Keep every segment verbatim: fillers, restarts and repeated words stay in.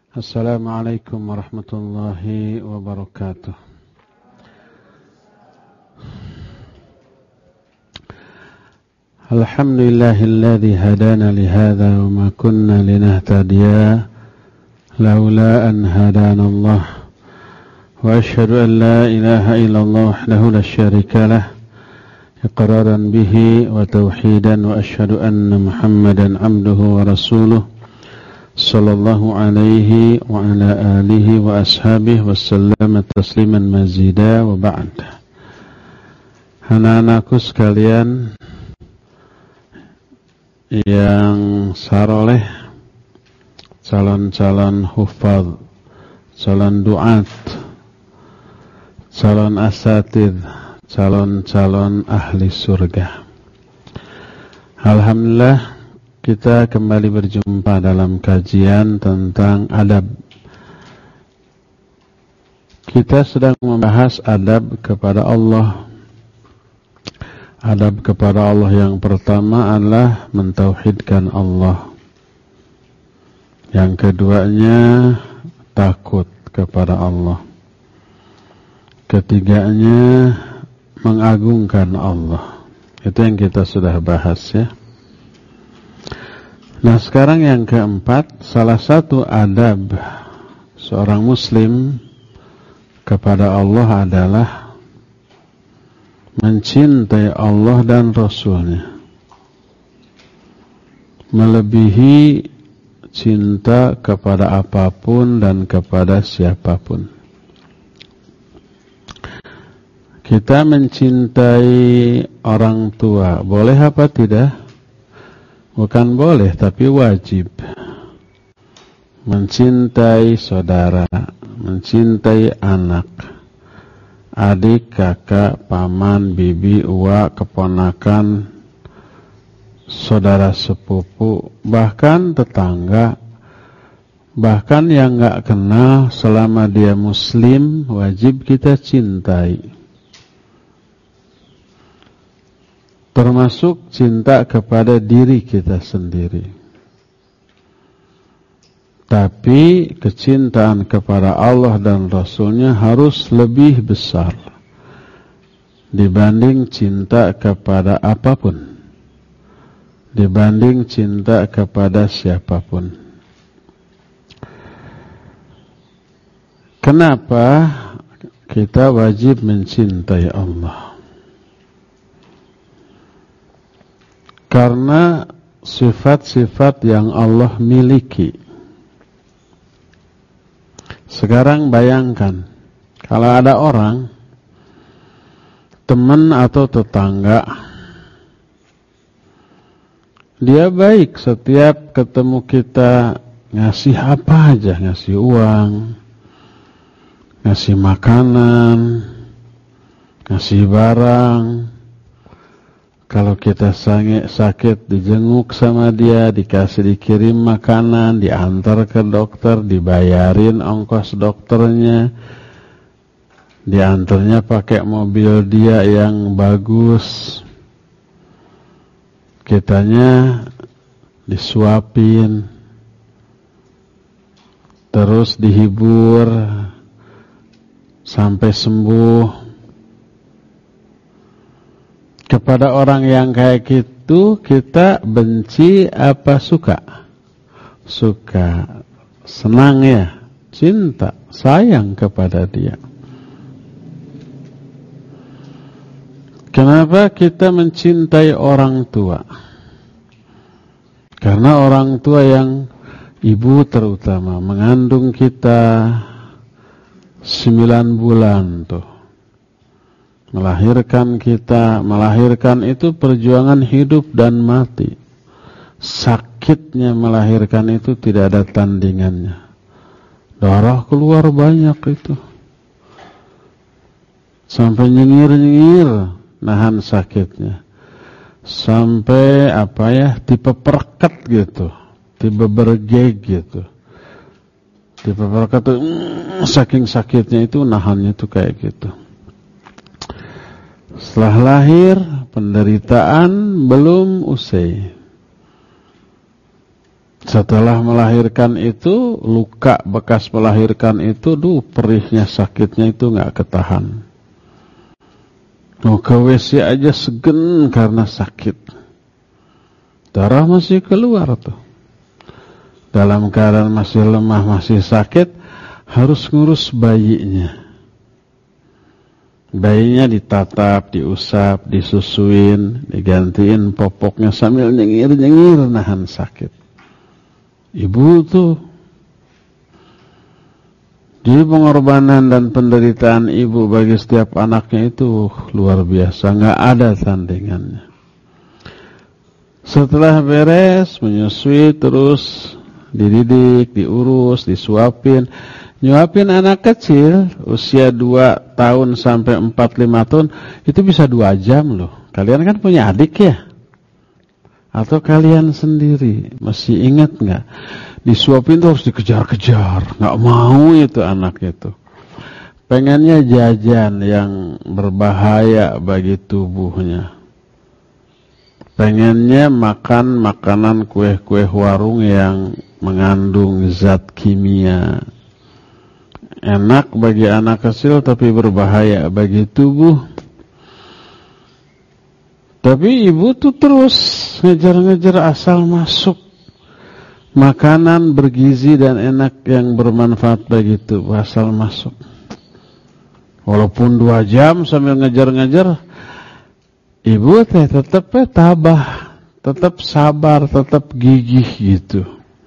Assalamualaikum warahmatullahi wabarakatuh. Alhamdulillahilladzi hadana lihadza wa ma kunna linahtadiya laula an hadana Allah. Wa asyhadu an la ilaha illallah wahdahu la syarika lah iqraran bihi wa tauhidan wa asyhadu anna Muhammadan abduhu wa rasuluh sallallahu alaihi wa ala alihi wa ashabihi wa sallama tasliman mazida wa ba'd. Anak-anakku sekalian yang saroleh, calon-calon hufadz, calon duat, calon asatidz, calon-calon ahli surga. Alhamdulillah, kita kembali berjumpa dalam kajian tentang adab. Kita sedang membahas adab kepada Allah. Adab kepada Allah yang pertama adalah mentauhidkan Allah. Yang keduanya takut kepada Allah. Ketiganya mengagungkan Allah. Itu yang kita sudah bahas ya. Nah sekarang yang keempat, salah satu adab seorang muslim kepada Allah adalah mencintai Allah dan Rasulnya melebihi cinta kepada apapun dan kepada siapapun. Kita mencintai orang tua, boleh apa tidak? Bukan boleh, tapi wajib. Mencintai saudara, mencintai anak, adik, kakak, paman, bibi, uwa, keponakan, saudara sepupu, bahkan tetangga, bahkan yang gak kenal, selama dia muslim, wajib kita cintai. Termasuk cinta kepada diri kita sendiri. Tapi kecintaan kepada Allah dan Rasulnya harus lebih besar dibanding cinta kepada apapun, dibanding cinta kepada siapapun. Kenapa kita wajib mencintai Allah? Karena sifat-sifat yang Allah miliki. Sekarang bayangkan, kalau ada orang, teman atau tetangga, dia baik setiap ketemu kita, ngasih apa aja, ngasih uang, ngasih makanan, ngasih barang. Kalau kita sakit, dijenguk sama dia, dikasih dikirim makanan, diantar ke dokter, dibayarin ongkos dokternya, diantarnya pakai mobil dia yang bagus, kitanya disuapin, terus dihibur sampai sembuh. Kepada orang yang kayak gitu, kita benci apa suka? Suka, senang ya, cinta, sayang kepada dia. Kenapa kita mencintai orang tua? Karena orang tua yang ibu terutama mengandung kita sembilan bulan tuh. Melahirkan kita, melahirkan itu perjuangan hidup dan mati. Sakitnya melahirkan itu tidak ada tandingannya. Darah keluar banyak itu. Sampai nyengir-nyengir nahan sakitnya. Sampai apa ya, dipeperket gitu, dibebergeg gitu. Dipeperket tuh, mm, saking sakitnya itu nahannya tuh kayak gitu. Setelah lahir, penderitaan belum usai. Setelah melahirkan itu, luka bekas melahirkan itu, duh perihnya sakitnya itu nggak ketahan. Mau ke W C aja segen karena sakit. Darah masih keluar tuh. Dalam keadaan masih lemah, masih sakit, harus ngurus bayinya. Bayinya ditatap, diusap, disusuin, digantiin popoknya sambil nyengir-nyengir nahan sakit. Ibu tuh, jadi pengorbanan dan penderitaan ibu bagi setiap anaknya itu luar biasa, nggak ada tandingannya. Setelah beres, menyusui terus dididik, diurus, disuapin, nyuapin anak kecil usia dua tahun sampai empat lima tahun itu bisa dua jam loh. Kalian kan punya adik ya? Atau kalian sendiri masih ingat nggak? Disuapin tuh harus dikejar-kejar, nggak mau itu anak itu. Pengennya jajan yang berbahaya bagi tubuhnya. Pengennya makan makanan kue-kue warung yang mengandung zat kimia. Enak bagi anak kecil tapi berbahaya bagi tubuh. Tapi ibu tuh terus ngejar-ngejar asal masuk makanan bergizi dan enak yang bermanfaat bagi tubuh, asal masuk. Walaupun dua jam sambil ngejar-ngejar, ibu teh tetap tabah, tetap sabar, tetap gigih gitu.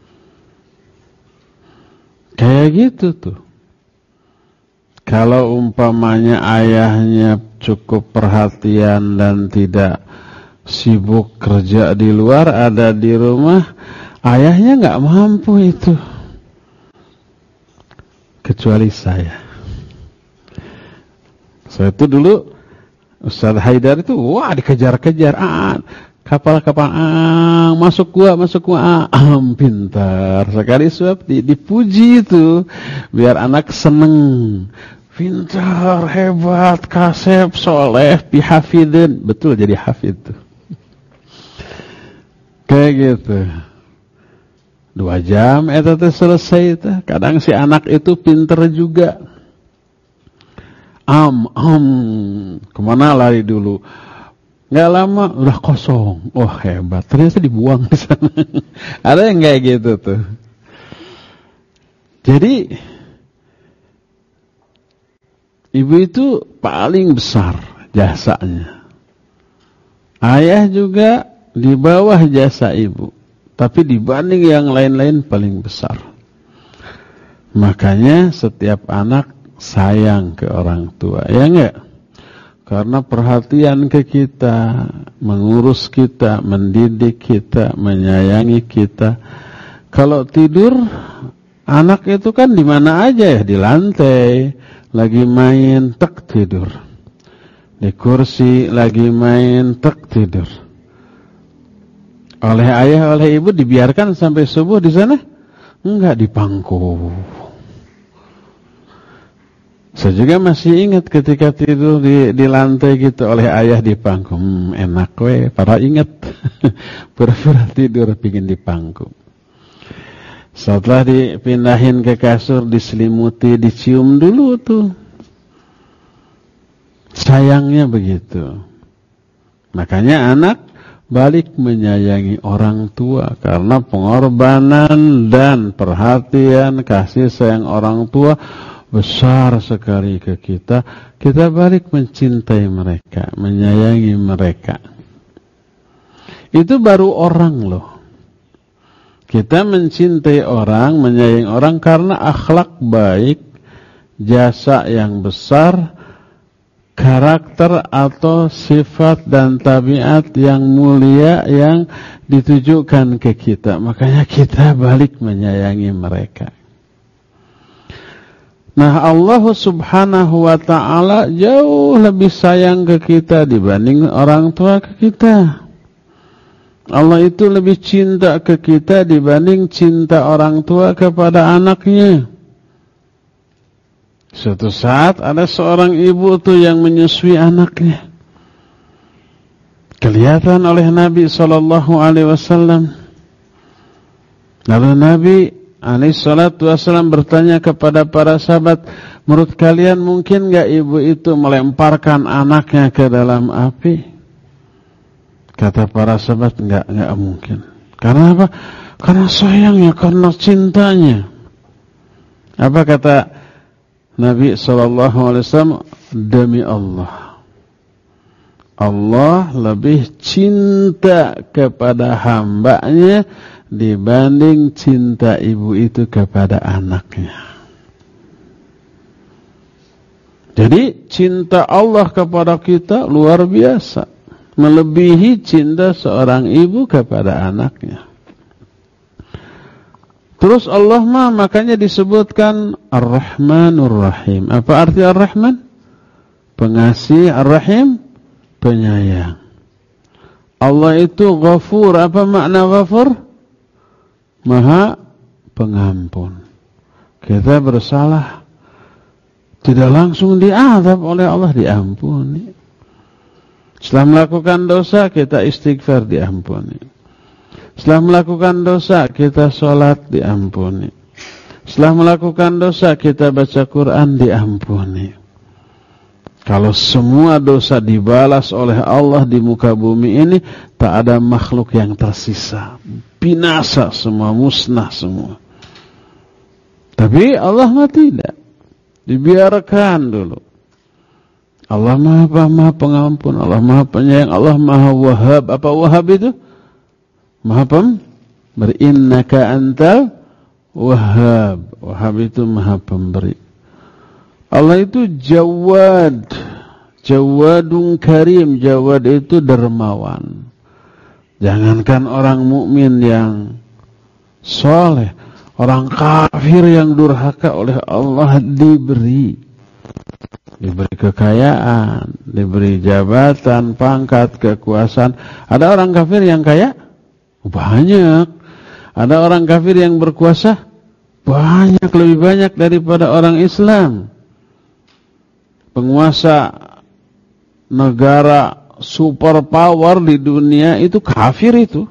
Kayak gitu tuh. Kalau umpamanya ayahnya cukup perhatian dan tidak sibuk kerja di luar, ada di rumah, ayahnya nggak mampu itu. Kecuali saya. Saya itu dulu, Ustaz Haidar itu, wah dikejar-kejar, ah, kapal-kapal, ah, masuk gua, masuk gua, ah, pintar. Sekali suap dipuji itu, biar anak seneng. Pintar, hebat, kasep, soleh, bihafidin. Betul jadi hafid tuh. Kayak gitu. Dua jam itu tuh selesai itu. Kadang si anak itu pintar juga. Am, am, kemana lari dulu? Nggak lama udah kosong. Oh hebat, ternyata dibuang di sana. Ada yang kayak gitu tuh. Jadi ibu itu paling besar jasanya. Ayah juga di bawah jasa ibu, tapi dibanding yang lain-lain paling besar. Makanya setiap anak sayang ke orang tua, ya enggak? Karena perhatian ke kita, mengurus kita, mendidik kita, menyayangi kita. Kalau tidur, anak itu kan di mana aja ya, di lantai. Lagi main, tek tidur. Di kursi, lagi main, tek tidur. Oleh ayah, oleh ibu dibiarkan sampai subuh di sana? Enggak, di pangku. Saya juga masih ingat ketika tidur di, di lantai gitu oleh ayah di pangku. Hmm, enak we, para ingat. Pura-pura tidur, pingin di pangku. Setelah dipindahin ke kasur, diselimuti, dicium dulu tuh. Sayangnya begitu. Makanya anak balik menyayangi orang tua. Karena pengorbanan dan perhatian, kasih sayang orang tua besar sekali ke kita. Kita balik mencintai mereka, menyayangi mereka. Itu baru orang loh. Kita mencintai orang, menyayangi orang karena akhlak baik, jasa yang besar, karakter atau sifat dan tabiat yang mulia yang ditujukan ke kita. Makanya kita balik menyayangi mereka. Nah, Allah Subhanahu wa ta'ala jauh lebih sayang ke kita dibanding orang tua ke kita. Allah itu lebih cinta ke kita dibanding cinta orang tua kepada anaknya. Suatu saat ada seorang ibu tuh yang menyusui anaknya. Kelihatan oleh Nabi shallallahu alaihi wasallam. Lalu Nabi alaihi salatu wassalam bertanya kepada para sahabat, menurut kalian mungkin enggak ibu itu melemparkan anaknya ke dalam api? Kata para sahabat, enggak, enggak mungkin. Karena apa? Karena sayangnya, karena cintanya. Apa kata Nabi sallallahu alaihi wasallam? Demi Allah, Allah lebih cinta kepada hambanya dibanding cinta ibu itu kepada anaknya. Jadi cinta Allah kepada kita luar biasa, melebihi cinta seorang ibu kepada anaknya. Terus Allah mah makanya disebutkan Ar-Rahmanur Rahim. Apa arti Ar-Rahman? Pengasih, Ar-Rahim penyayang. Allah itu Ghafur. Apa makna Ghafur? Maha pengampun. Kita bersalah, tidak langsung diazab oleh Allah, diampuni. Setelah melakukan dosa, kita istighfar, diampuni. Setelah melakukan dosa, kita sholat, diampuni. Setelah melakukan dosa, kita baca Quran, diampuni. Kalau semua dosa dibalas oleh Allah di muka bumi ini, tak ada makhluk yang tersisa. Binasa semua, musnah semua. Tapi Allah mah tidak. Dibiarkan dulu. Allah maha, maha pengampun, Allah maha penyayang, Allah maha wahab. Apa wahab itu? Maha pemberi. Innaka antal wahhab. Wahhab itu maha pemberi. Allah itu Jawad. Jawadun karim. Jawad itu dermawan. Jangankan orang mukmin yang soleh, orang kafir yang durhaka oleh Allah diberi. Diberi kekayaan, diberi jabatan, pangkat, kekuasaan. Ada orang kafir yang kaya? Banyak. Ada orang kafir yang berkuasa? Banyak, lebih banyak daripada orang Islam. Penguasa negara superpower di dunia itu kafir itu.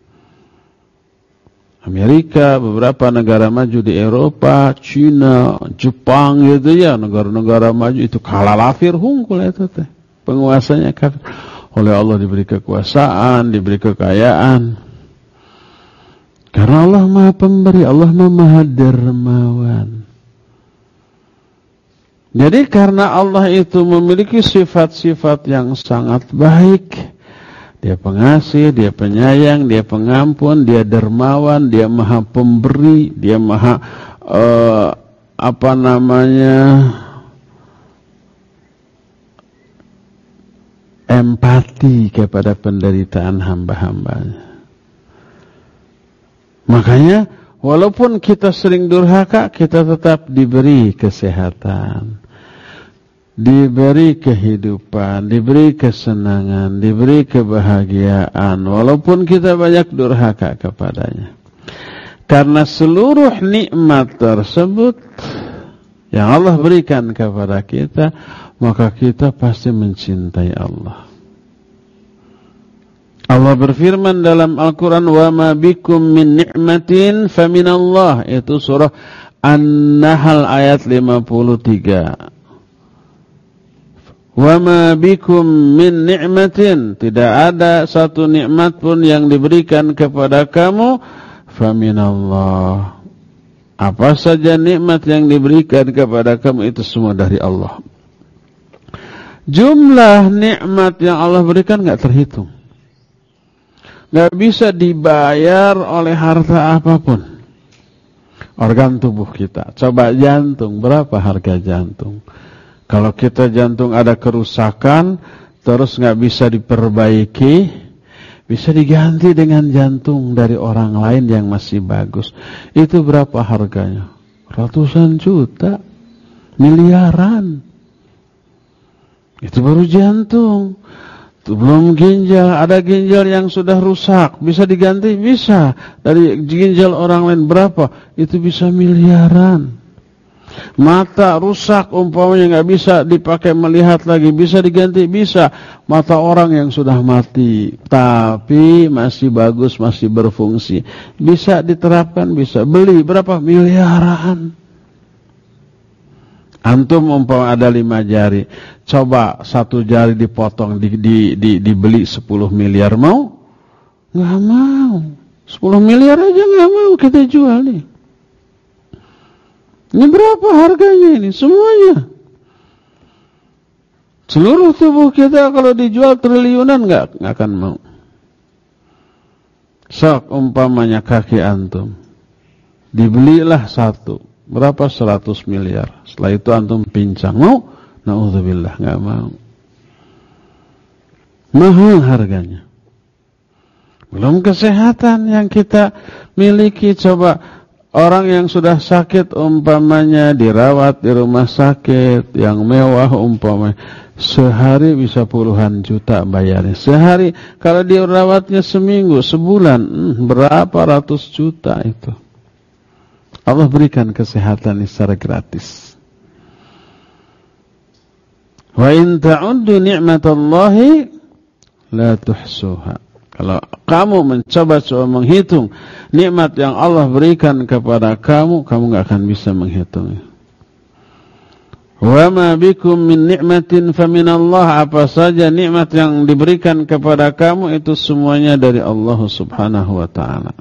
Amerika, beberapa negara maju di Eropa, Cina, Jepang gitu ya, negara-negara maju itu kalah kafir hungkul itu teh. Penguasanya kafir. Oleh Allah diberi kekuasaan, diberi kekayaan. Karena Allah maha pemberi, Allah maha dermawan. Jadi karena Allah itu memiliki sifat-sifat yang sangat baik. Dia pengasih, dia penyayang, dia pengampun, dia dermawan, dia maha pemberi, dia maha uh, apa namanya empati kepada penderitaan hamba-hambanya. Makanya walaupun kita sering durhaka, kita tetap diberi kesehatan, diberi kehidupan, diberi kesenangan, diberi kebahagiaan, walaupun kita banyak durhaka kepadanya. Karena seluruh nikmat tersebut yang Allah berikan kepada kita, maka kita pasti mencintai Allah. Allah berfirman dalam Al-Quran, wa ma bikum min ni'matin faminallah. Itu surah An-Nahl ayat lima puluh tiga. Wa ma bikum min ni'matin, tidak ada satu nikmat pun yang diberikan kepada kamu, faminallah. Apa saja nikmat yang diberikan kepada kamu itu semua dari Allah. Jumlah nikmat yang Allah berikan enggak terhitung. Gak bisa dibayar oleh harta apapun. Organ tubuh kita. Coba jantung, berapa harga jantung? Kalau kita jantung ada kerusakan, terus gak bisa diperbaiki, bisa diganti dengan jantung dari orang lain yang masih bagus. Itu berapa harganya? Ratusan juta, miliaran. Itu baru jantung. Belum ginjal, ada ginjal yang sudah rusak, bisa diganti? Bisa. Dari ginjal orang lain berapa? Itu bisa miliaran. Mata rusak umpamanya nggak bisa dipakai melihat lagi, bisa diganti, bisa. Mata orang yang sudah mati tapi masih bagus, masih berfungsi, bisa diterapkan, bisa beli berapa miliaran. Antum umpama ada lima jari, coba satu jari dipotong, di, di, di, dibeli sepuluh miliar, mau? Nggak mau. Sepuluh miliar aja nggak mau kita jual nih. Ini berapa harganya ini? Semuanya. Seluruh tubuh kita kalau dijual triliunan nggak nggak akan mau. Sok umpamanya kaki antum, dibelilah satu, berapa? Seratus miliar. Setelah itu antum pincang, mau? Na'udzubillah, nggak mau. Mahal harganya. Belum kesehatan yang kita miliki. Coba orang yang sudah sakit umpamanya dirawat di rumah sakit yang mewah umpamanya, sehari bisa puluhan juta bayarnya. Sehari, kalau dirawatnya seminggu, sebulan, hmm, berapa ratus juta itu. Allah berikan kesehatan secara gratis. Wa in ta'uddu ni'matallahi la tuhsuha. Kalau kamu mencoba-coba menghitung nikmat yang Allah berikan kepada kamu, kamu enggak akan bisa menghitungnya. Wa ma bikum min ni'matin faminallah. Apa saja nikmat yang diberikan kepada kamu itu semuanya dari Allah Subhanahu wa taala.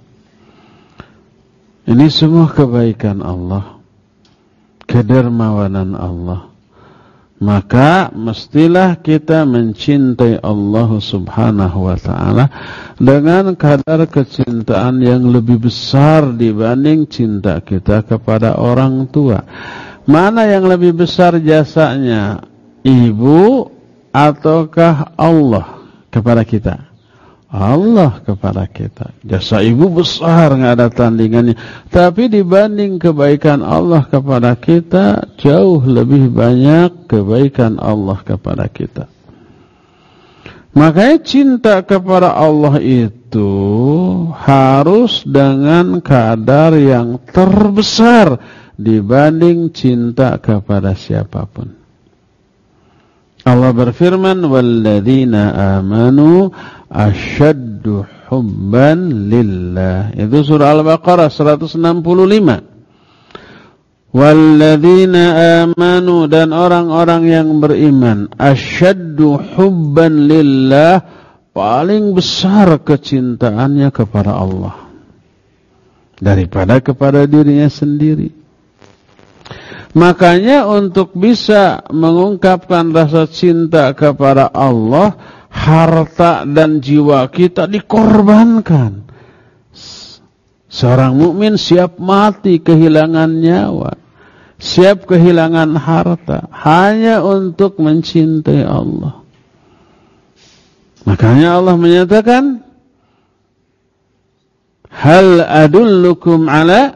Ini semua kebaikan Allah, kedermawanan Allah. Maka mestilah kita mencintai Allah Subhanahu wa ta'ala dengan kadar kecintaan yang lebih besar dibanding cinta kita kepada orang tua. Mana yang lebih besar jasanya? Ibu ataukah Allah kepada kita? Allah kepada kita. Jasa ibu besar, nggak ada tandingannya. Tapi dibanding kebaikan Allah kepada kita, jauh lebih banyak kebaikan Allah kepada kita. Makanya cinta kepada Allah itu harus dengan kadar yang terbesar dibanding cinta kepada siapapun. Allah berfirman, walladzina amanu asyaddu hubban lillah. Itu surah Al-Baqarah seratus enam puluh lima. Walladzina amanu, dan orang-orang yang beriman, asyaddu hubban lillah, paling besar kecintaannya kepada Allah daripada kepada dirinya sendiri. Makanya untuk bisa mengungkapkan rasa cinta kepada Allah, harta dan jiwa kita dikorbankan. Seorang mukmin siap mati, kehilangan nyawa, siap kehilangan harta hanya untuk mencintai Allah. Makanya Allah menyatakan, hal adullukum ala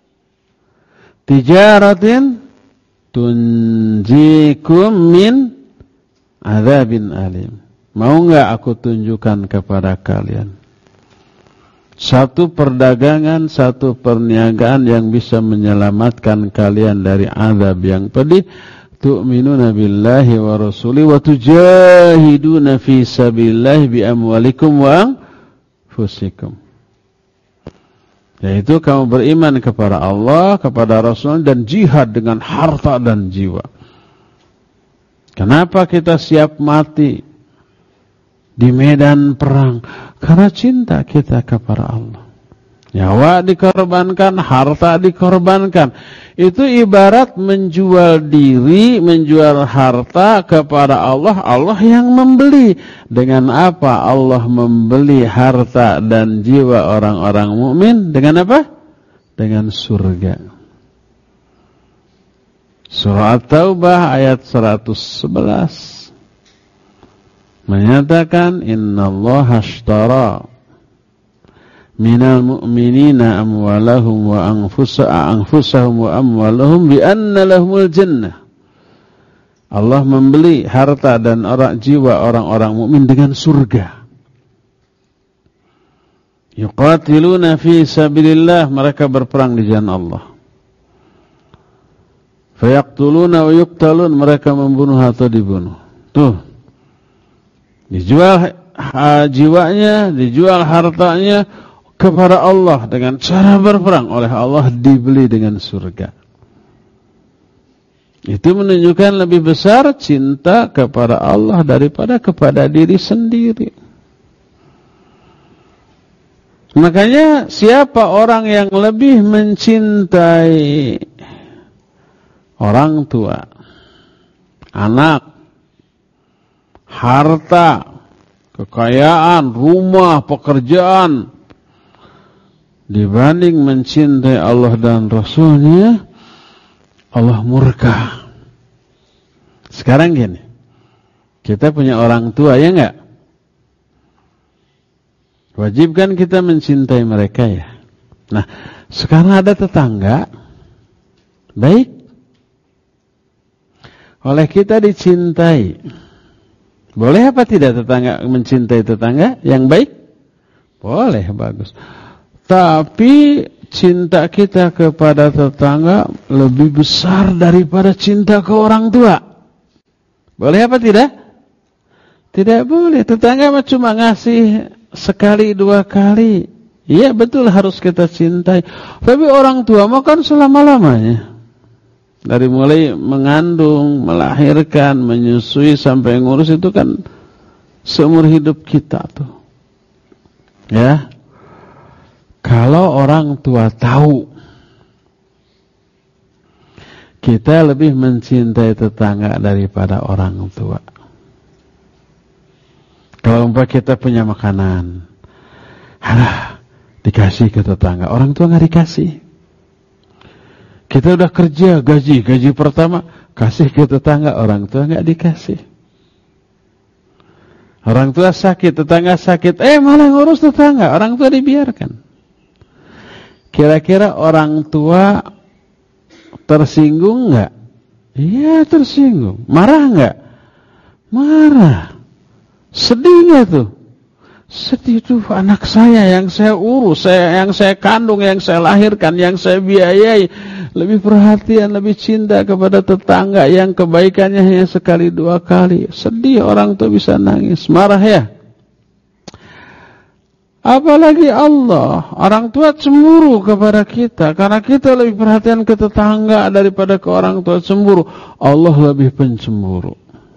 tijaratin tunjikum min adzabin alim. Mau enggak aku tunjukkan kepada kalian satu perdagangan, satu perniagaan yang bisa menyelamatkan kalian dari azab yang pedih? Tu'minuna billahi wa rasuli wa tujahiduna fi sabilillahi bi amwalikum wa anfusikum. Yaitu kamu beriman kepada Allah, kepada Rasul, dan jihad dengan harta dan jiwa. Kenapa kita siap mati di medan perang? Karena cinta kita kepada Allah. Nyawa dikorbankan, harta dikorbankan. Itu ibarat menjual diri, menjual harta kepada Allah. Allah yang membeli. Dengan apa Allah membeli harta dan jiwa orang-orang mukmin? Dengan apa? Dengan surga. Surah At-Taubah ayat seratus sebelas menyatakan, innallaha ashtara minal mu'minina amwalahum wa anfusahum wa amwalahum bi anna lahumul jannah. Allah membeli harta dan orang jiwa orang-orang mukmin dengan surga. Yuqatiluna fi sabilillah, mereka berperang di jalan Allah. Fayaqtuluna wa yuqtalun, mereka membunuh atau dibunuh. Tuh. Dijual ha, jiwanya, dijual hartanya kepada Allah dengan cara berperang, oleh Allah dibeli dengan surga. Itu menunjukkan lebih besar cinta kepada Allah daripada kepada diri sendiri. Makanya siapa orang yang lebih mencintai orang tua, anak, harta, kekayaan, rumah, pekerjaan dibanding mencintai Allah dan Rasulnya, Allah murka. Sekarang gini, kita punya orang tua, ya enggak? Wajib kan kita mencintai mereka, ya. Nah, sekarang ada tetangga baik, oleh kita dicintai. Boleh apa tidak tetangga mencintai tetangga yang baik? Boleh, bagus. Tapi cinta kita kepada tetangga lebih besar daripada cinta ke orang tua. Boleh apa tidak? Tidak boleh. Tetangga cuma ngasih sekali dua kali. Iya betul, harus kita cintai. Tapi orang tua mau kan selama-lamanya. Dari mulai mengandung, melahirkan, menyusui sampai ngurus itu kan seumur hidup kita tuh. Ya. Kalau orang tua tahu kita lebih mencintai tetangga daripada orang tua. Kalau umpama kita punya makanan, alah, dikasih ke tetangga, orang tua nggak dikasih. Kita udah kerja, gaji, gaji pertama, kasih ke tetangga, orang tua nggak dikasih. Orang tua sakit, tetangga sakit, eh malah ngurus tetangga, orang tua dibiarkan. Kira-kira orang tua tersinggung nggak? Iya tersinggung. Marah nggak? Marah. Sedih nggak tuh? Sedih tuh, anak saya yang saya urus, saya yang saya kandung, yang saya lahirkan, yang saya biayai, lebih perhatian, lebih cinta kepada tetangga yang kebaikannya hanya sekali dua kali. Sedih, orang tuh bisa nangis, marah ya. Apalagi Allah, orang tua cemburu kepada kita karena kita lebih perhatian ke tetangga daripada ke orang tua, cemburu. Allah lebih pencemburu.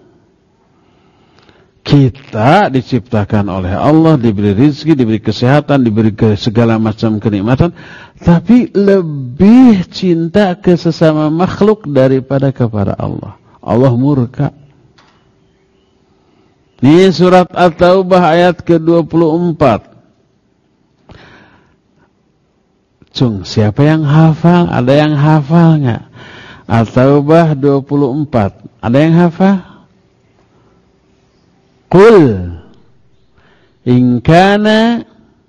Kita diciptakan oleh Allah, diberi rezeki, diberi kesehatan, diberi segala macam kenikmatan, tapi lebih cinta ke sesama makhluk daripada kepada Allah. Allah murka. Ini surat At-Taubah ayat ke dua puluh empat. Cung, siapa yang hafal? Ada yang hafal enggak? At-Taubah dua puluh empat. Ada yang hafal? Qul in kana.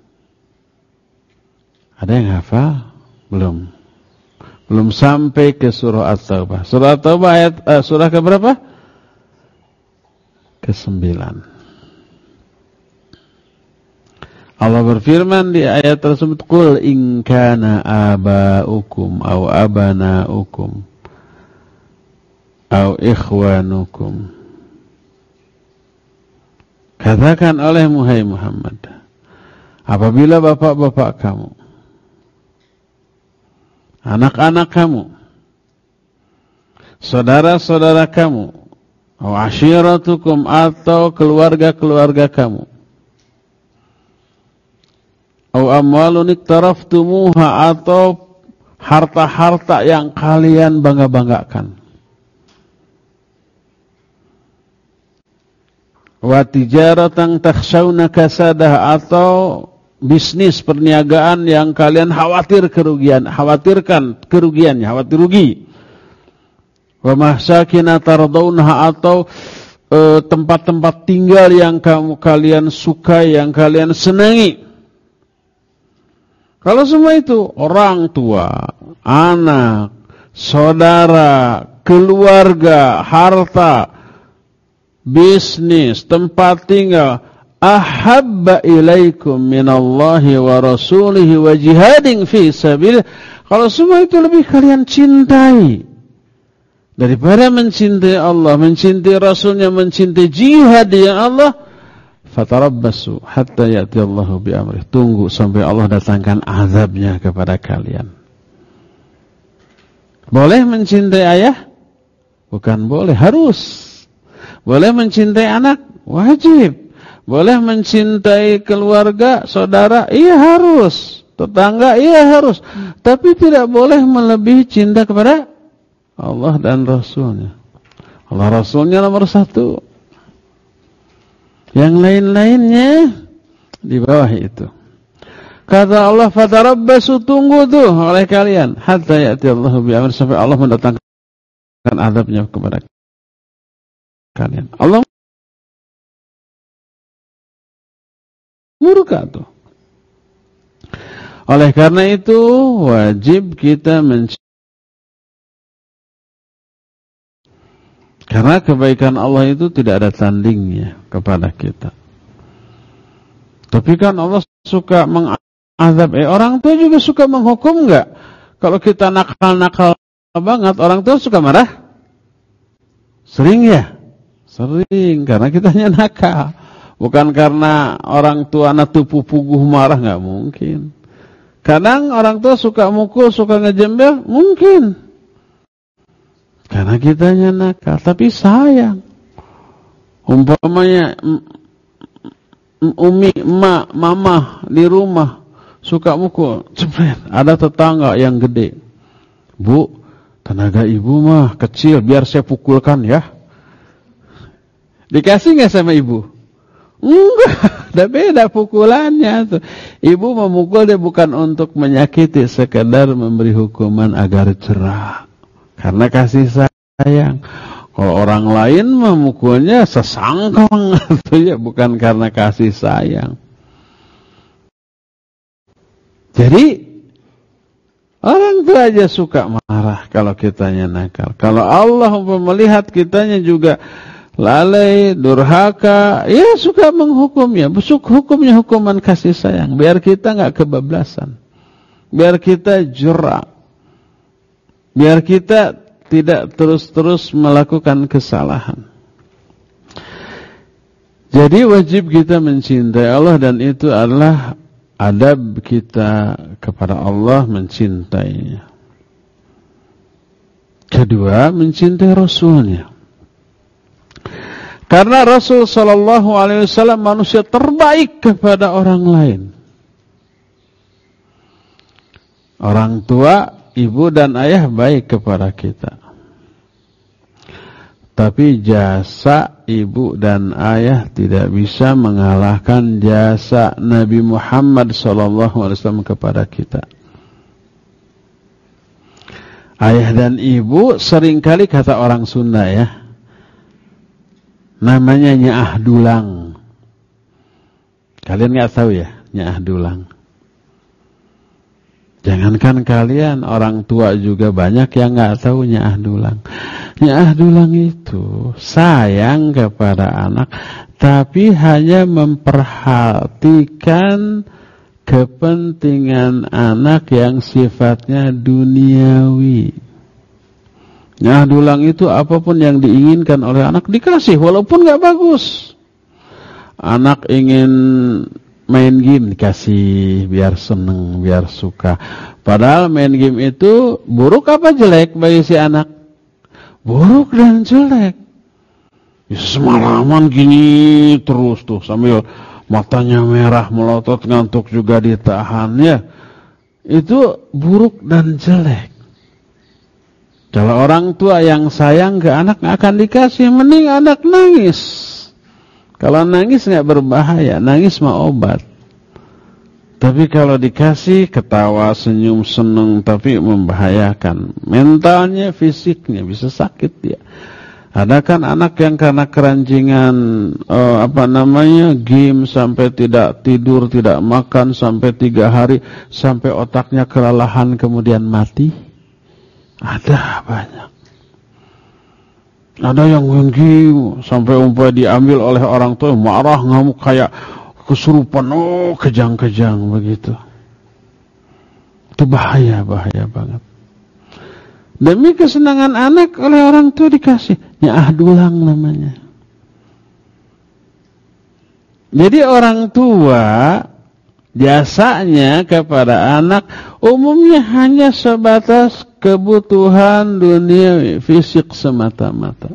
Ada yang hafal? Belum. Belum sampai ke surah At-Taubah. Surah At-Taubah ayat uh, surah ke berapa? Ke sembilan. Allah berfirman di ayat tersebut, qul in kana aba'ukum aw abana'ukum aw ikhwanukum. Katakan oleh Muhammad Muhammad, apabila bapak-bapak kamu, anak-anak kamu, saudara-saudara kamu, aw ashiratukum, atau keluarga-keluarga kamu, aw amwalun iktaraftumuha, atau harta-harta yang kalian bangga-banggakan, wa tijaratan takhshawna kasadah, atau bisnis perniagaan yang kalian khawatir kerugian, khawatirkan kerugiannya, khawatir rugi, wa mahsakina tardawnaha, atau e, tempat-tempat tinggal yang kamu kalian sukai, yang kalian senangi. Kalau semua itu, orang tua, anak, saudara, keluarga, harta, bisnis, tempat tinggal, ahabba ilaikum minallahi wa rasulihi wa jihadin fi sabilillah. Kalau semua itu lebih kalian cintai daripada mencintai Allah, mencintai Rasulnya, mencintai jihad yang Allah, fatarabbasu hatta ya'ti Allahu bi amrih. Tunggu sampai Allah datangkan azabnya kepada kalian. Boleh mencintai ayah? Bukan boleh, harus. Boleh mencintai anak? Wajib. Boleh mencintai keluarga, saudara? Iya harus. Tetangga? Iya harus. Tapi tidak boleh melebihi cinta kepada Allah dan Rasulnya. Allah Rasulnya nomor satu. Yang lain-lainnya di bawah itu. Kata Allah, fatarabbasu, tunggu tuh oleh kalian hatta ya'ti Allahu bi amrih, sampai Allah mendatangkan azabnya kepada kalian. Allah murka tuh. Oleh karena itu wajib kita mencintai. Karena kebaikan Allah itu tidak ada tandingnya kepada kita. Tapi kan Allah suka mengazab. Eh, orang tua juga suka menghukum enggak? Kalau kita nakal-nakal banget, orang tua suka marah? Sering ya? Sering, karena kitanya nakal. Bukan karena orang tua anak tupu puguh marah, enggak mungkin. Kadang orang tua suka mukul, suka ngejembel, mungkin. Karena kitanya nakal, tapi sayang. Umpamanya umi, emak, mama di rumah suka mukul, jebret, ada tetangga yang gede. Bu, tenaga ibu mah kecil, biar saya pukulkan ya. Dikasih nggak sama ibu? Enggak, ada beda pukulannya tuh. Ibu memukul dia bukan untuk menyakiti, sekedar memberi hukuman agar cerah. Karena kasih sayang. Kalau orang lain memukulnya sesangkong, itu ya bukan karena kasih sayang. Jadi orang tua aja suka marah kalau kitanya nakal. Kalau Allah melihat kitanya juga lalai, durhaka, ya suka menghukumnya. Besuk hukumnya hukuman kasih sayang, biar kita nggak kebablasan, biar kita jera. Biar kita tidak terus-terus melakukan kesalahan. Jadi wajib kita mencintai Allah, dan itu adalah adab kita kepada Allah, mencintainya. Kedua, mencintai Rasulnya. Karena Rasul Sallallahu Alaihi Wasallam manusia terbaik kepada orang lain. Orang tua, ibu dan ayah baik kepada kita. Tapi jasa ibu dan ayah tidak bisa mengalahkan jasa Nabi Muhammad shallallahu alaihi wasallam kepada kita. Ayah dan ibu seringkali kata orang Sunda ya, namanya nyaah dulang. Kalian nggak tahu ya nyaah dulang? Jangankan kalian, orang tua juga banyak yang nggak tahu nyaah dulang. Nyaah dulang itu sayang kepada anak, tapi hanya memperhatikan kepentingan anak yang sifatnya duniawi. Nyaah dulang itu apapun yang diinginkan oleh anak dikasih, walaupun nggak bagus. Anak ingin main game dikasih, biar seneng, biar suka. Padahal main game itu buruk apa jelek bagi si anak? Buruk dan jelek. Semalaman gini terus tuh, sambil matanya merah melotot, ngantuk juga ditahan ya. Itu buruk dan jelek. Kalau orang tua yang sayang ke anak nggak akan dikasih, mending anak nangis. Kalau nangis nggak berbahaya, nangis mah obat. Tapi kalau dikasih ketawa, senyum, seneng, tapi membahayakan mentalnya, fisiknya, bisa sakit dia. Ada kan anak yang karena keranjingan eh, apa namanya game sampai tidak tidur, tidak makan sampai tiga hari, sampai otaknya kelelahan kemudian mati. Ada banyak. Ada yang game sampai umpamanya diambil oleh orang tua, marah, ngamuk kayak kesurupan, oh kejang-kejang begitu. Itu bahaya, bahaya banget. Demi kesenangan anak oleh orang tua dikasih. Nyaah dulang namanya. Jadi orang tua jasanya kepada anak umumnya hanya sebatas kebutuhan dunia fisik semata-mata.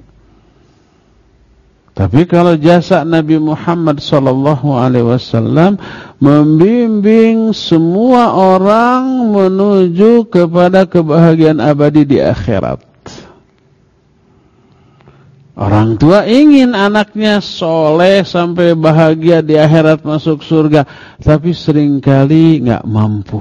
Tapi kalau jasa Nabi Muhammad sallallahu alaihi wasallam membimbing semua orang menuju kepada kebahagiaan abadi di akhirat. Orang tua ingin anaknya soleh sampai bahagia di akhirat masuk surga, tapi seringkali nggak mampu.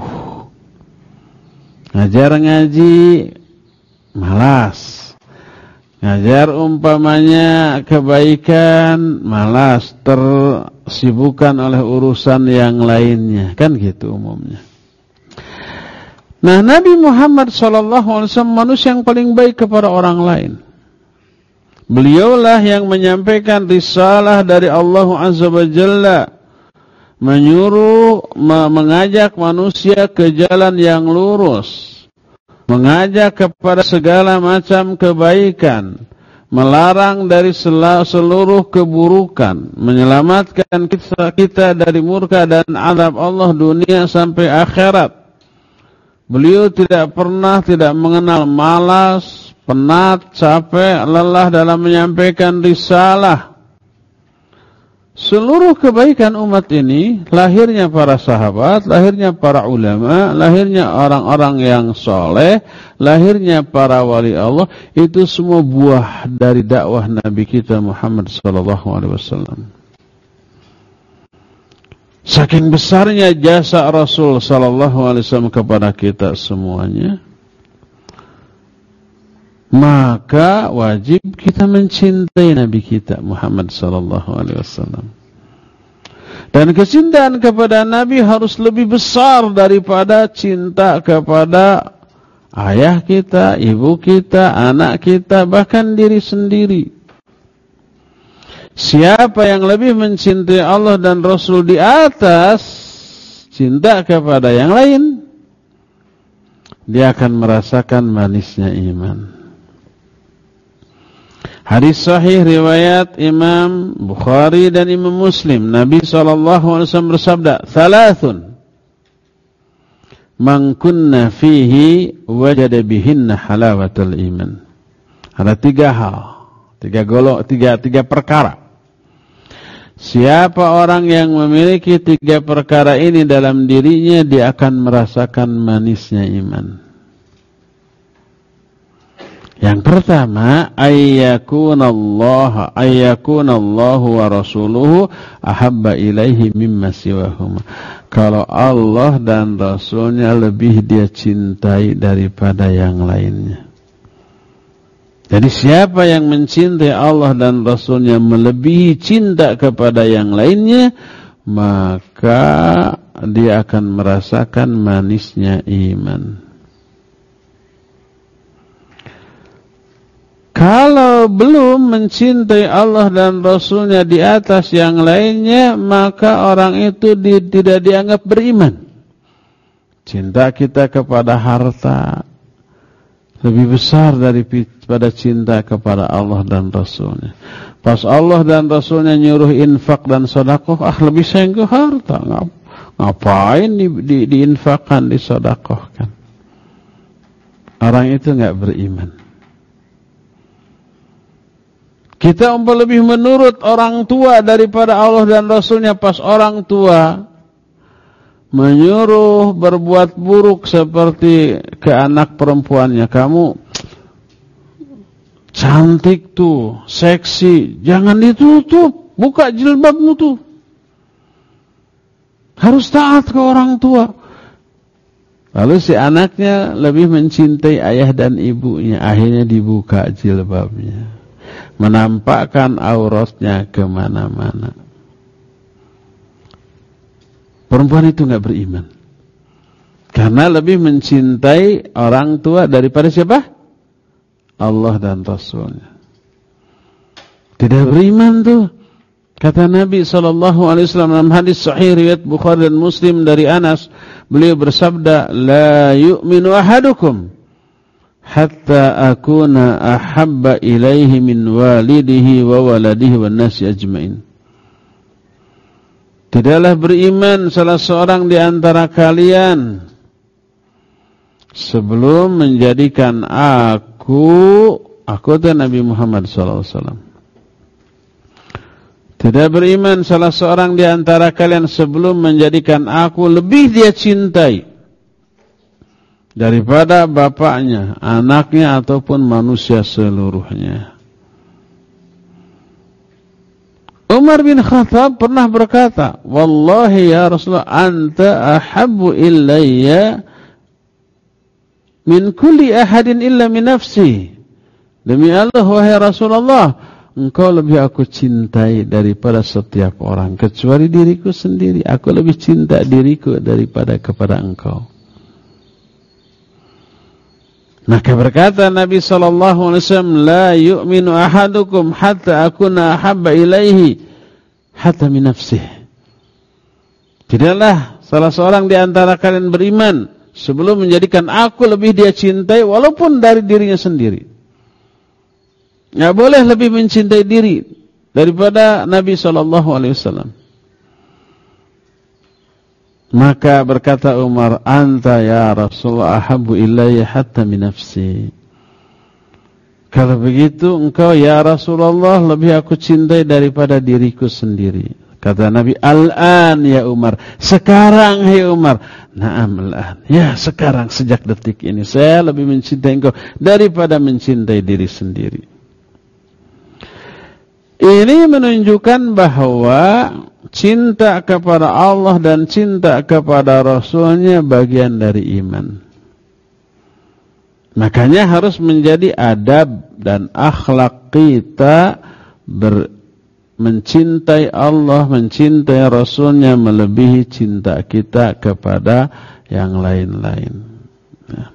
Ngajar ngaji malas, ngajar umpamanya kebaikan malas, tersibukkan oleh urusan yang lainnya, kan gitu umumnya. Nah, Nabi Muhammad shallallahu alaihi wasallam manusia yang paling baik kepada orang lain. Beliaulah yang menyampaikan risalah dari Allah Azza wa Jalla, menyuruh, mengajak manusia ke jalan yang lurus, mengajak kepada segala macam kebaikan, melarang dari seluruh keburukan, menyelamatkan kita, kita dari murka dan azab Allah dunia sampai akhirat. Beliau tidak pernah tidak mengenal malas, penat, capek, lelah dalam menyampaikan risalah. Seluruh kebaikan umat ini, lahirnya para sahabat, lahirnya para ulama, lahirnya orang-orang yang soleh, lahirnya para wali Allah, itu semua buah dari dakwah Nabi kita Muhammad sallallahu alaihi wasallam. Saking besarnya jasa Rasul sallallahu alaihi wasallam kepada kita semuanya, maka wajib kita mencintai Nabi kita Muhammad sallallahu alaihi wasallam. Dan kecintaan kepada Nabi harus lebih besar daripada cinta kepada ayah kita, ibu kita, anak kita, bahkan diri sendiri. Siapa yang lebih mencintai Allah dan Rasul di atas cinta kepada yang lain, dia akan merasakan manisnya iman. Hadis sahih riwayat Imam Bukhari dan Imam Muslim, Nabi sallallahu alaihi wasallam bersabda, "Thalathun man kunna fihi wajada bihinna halawatul iman." Ada tiga hal, tiga golok, tiga tiga perkara. Siapa orang yang memiliki tiga perkara ini dalam dirinya, dia akan merasakan manisnya iman. Yang pertama, ayyakunallaha ayyakunallahu wa rasuluhu ahabba ilaihi mimma siwahuma. Kalau Allah dan Rasulnya lebih dia cintai daripada yang lainnya. Jadi siapa yang mencintai Allah dan Rasulnya melebihi cinta kepada yang lainnya, maka dia akan merasakan manisnya iman. Kalau belum mencintai Allah dan Rasulnya di atas yang lainnya, maka orang itu di, tidak dianggap beriman. Cinta kita kepada harta lebih besar daripada cinta kepada Allah dan Rasulnya. Pas Allah dan Rasulnya nyuruh infak dan sedekah, ah lebih sayang ke harta. Ngapain di, di, diinfakkan, disedekahkan? Orang itu enggak beriman. Kita umpah lebih menurut orang tua daripada Allah dan Rasulnya. Pas orang tua menyuruh berbuat buruk seperti ke anak perempuannya, kamu cantik tuh, seksi, jangan ditutup, buka jilbabmu tuh. Harus taat ke orang tua. Lalu si anaknya lebih mencintai ayah dan ibunya, akhirnya dibuka jilbabnya, menampakkan auratnya kemana-mana. Perempuan itu enggak beriman, karena lebih mencintai orang tua daripada siapa? Allah dan Rasulnya. Tidak beriman tuh. Kata Nabi sallallahu alaihi wasallam dalam hadis sahih riwayat Bukhari dan Muslim dari Anas, beliau bersabda, "La yu'minu ahadukum hatta akuna ahabba ilaihi min walidihi wa waladihi wan nasi ajmain. Tidaklah beriman salah seorang di antara kalian sebelum menjadikan aku, aku itu Nabi Muhammad sallallahu alaihi wasallam. Tidak beriman salah seorang di antara kalian sebelum menjadikan aku lebih dia cintai daripada bapaknya, anaknya, ataupun manusia seluruhnya. Umar bin Khattab pernah berkata, wallahi ya Rasulullah, anta ahabbu ilayya min kulli ahadin illa min nafsi. Demi Allah, wahai Rasulullah, engkau lebih aku cintai daripada setiap orang, kecuali diriku sendiri. Aku lebih cinta diriku daripada kepada engkau. Maka berkata Nabi sallallahu alaihi wasallam, la yu'minu ahadukum hatta akuna ahabba ilaihi hatta min nafsihi. Tidaklah salah seorang di antara kalian beriman sebelum menjadikan aku lebih dia cintai walaupun dari dirinya sendiri. Enggak boleh lebih mencintai diri daripada Nabi sallallahu alaihi wasallam. Maka berkata Umar, anta ya Rasulullah ahabbu ilayya hatta min nafsi. Kalau begitu engkau ya Rasulullah lebih aku cintai daripada diriku sendiri. Kata Nabi, al-an ya Umar, sekarang hai Umar. Naam al-an, ya sekarang sejak detik ini saya lebih mencintai engkau daripada mencintai diri sendiri. Ini menunjukkan bahwa cinta kepada Allah dan cinta kepada Rasulnya bagian dari iman. Makanya harus menjadi adab dan akhlak kita ber, mencintai Allah, mencintai Rasulnya melebihi cinta kita kepada yang lain-lain. Nah.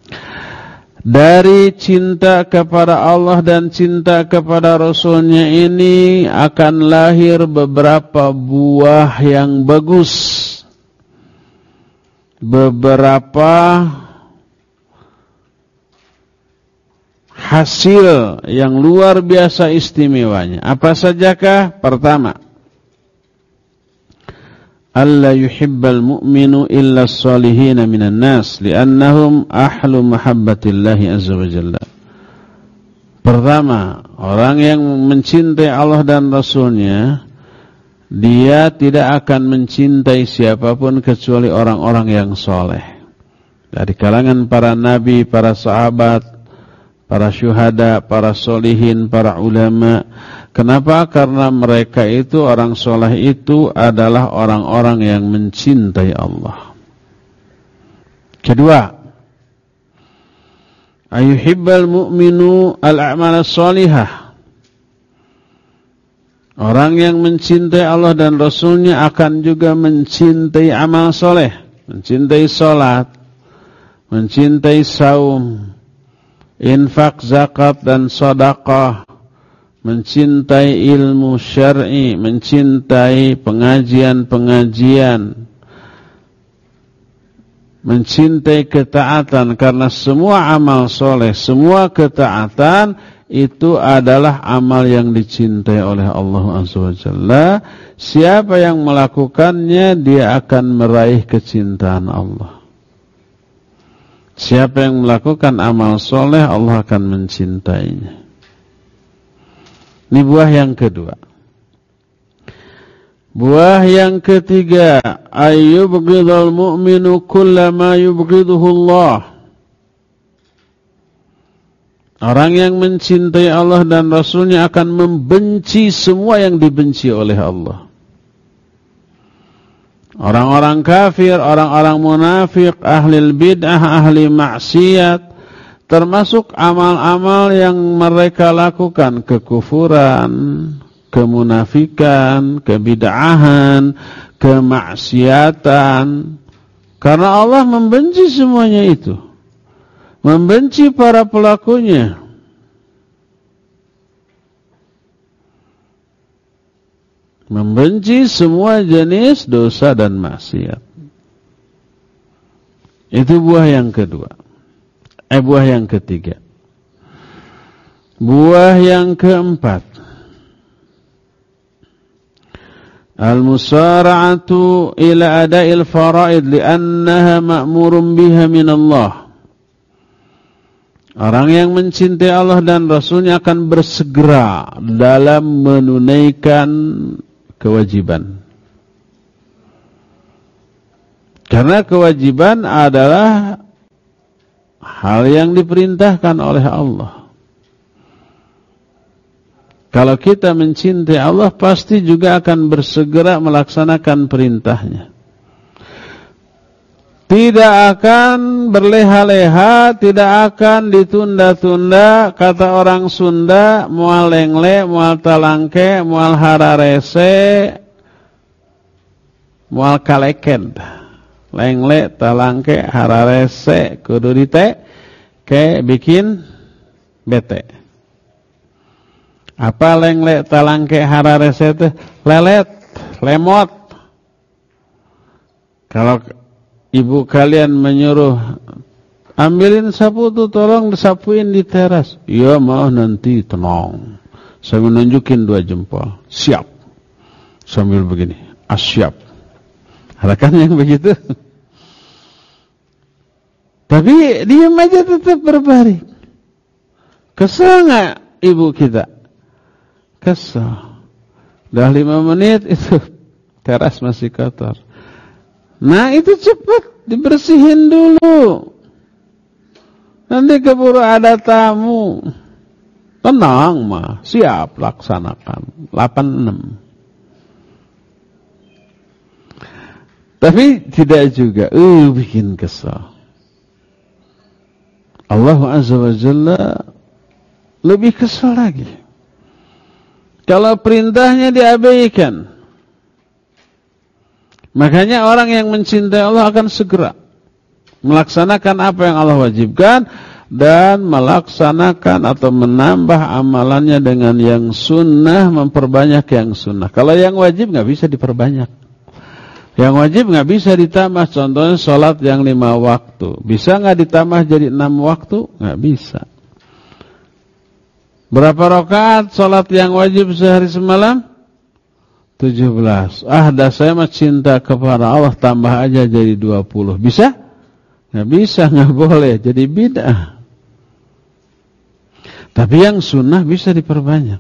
Dari cinta kepada Allah dan cinta kepada Rasulnya ini akan lahir beberapa buah yang bagus. Beberapa hasil yang luar biasa istimewanya. Apa sajakah? Pertama, alla yuhibbal mu'minu illa as-salihina minan nas li'annahum ahlu mahabbatillahi azza wa jalla. Pertama, orang yang mencintai Allah dan Rasulnya, dia tidak akan mencintai siapapun kecuali orang-orang yang soleh. Dari kalangan para nabi, para sahabat, para syuhada, para solihin, para ulama. Kenapa? Karena mereka itu, orang soleh itu adalah orang-orang yang mencintai Allah. Kedua, ayuhibbal mu'minu al-a'mal as-salihah. Orang yang mencintai Allah dan Rasulnya akan juga mencintai amal soleh, mencintai salat, mencintai saum, infak, zakat dan sedekah, mencintai ilmu syar'i, mencintai pengajian-pengajian, mencintai ketaatan, karena semua amal soleh, semua ketaatan itu adalah amal yang dicintai oleh Allah Azza wa Jalla. Siapa yang melakukannya, dia akan meraih kecintaan Allah. Siapa yang melakukan amal soleh, Allah akan mencintainya. Ini buah yang kedua. Buah yang ketiga, ayyubghidul mu'minu kullama yubghiduhu Allah. Orang yang mencintai Allah dan Rasulnya akan membenci semua yang dibenci oleh Allah. Orang-orang kafir, orang-orang munafik, ahli bid'ah, ahli maksiat, termasuk amal-amal yang mereka lakukan, kekufuran, kemunafikan, kebid'ahan, kemaksiatan. Karena Allah membenci semuanya itu. Membenci para pelakunya. Membenci semua jenis dosa dan maksiat. Itu buah yang kedua. Eh, buah yang ketiga. Buah yang keempat. Al-musara'atu ila ada'il fara'id li'annaha ma'murun biha min Allah. Orang yang mencintai Allah dan Rasulnya akan bersegera dalam menunaikan kewajiban. Karena kewajiban adalah hal yang diperintahkan oleh Allah. Kalau kita mencintai Allah, pasti juga akan bersegera melaksanakan perintahnya. Tidak akan berleha-leha, tidak akan ditunda-tunda. Kata orang Sunda, moal lengle, moal talangke, moal hararese, moal kaleken. Lengle, talangke, hararese, kudu dite, ke bikin bete. Apa lengle talangke hararese teh? Lelet, lemot. Kalau ibu kalian menyuruh ambilin sapu tuh, tolong disapuin di teras. Iya mau, nanti tenang. Saya menunjukin dua jempol. Siap. Sambil begini, asyap. Harakan yang begitu. Tapi diam aja tetap berbaring. Kesel nggak ibu kita? Kesel. Dah lima menit itu teras masih kotor. Nah itu cepat dibersihin dulu. Nanti keburu ada tamu. Tenang mah, siap laksanakan. delapan enam. Tapi tidak juga, uh bikin kesal. Allah Azza wa Jalla lebih kesal lagi. Kalau perintahnya diabaikan. Makanya orang yang mencintai Allah akan segera melaksanakan apa yang Allah wajibkan dan melaksanakan atau menambah amalannya dengan yang sunnah, memperbanyak yang sunnah. Kalau yang wajib nggak bisa diperbanyak. Yang wajib nggak bisa ditambah. Contohnya sholat yang lima waktu. Bisa nggak ditambah jadi enam waktu? Nggak bisa. Berapa rakaat sholat yang wajib sehari semalam? tujuh belas. Ah, dah saya mah cinta kepada Allah, tambah aja jadi dua puluh. Bisa? Nggak bisa, nggak boleh. Jadi bid'ah. Tapi yang sunnah bisa diperbanyak.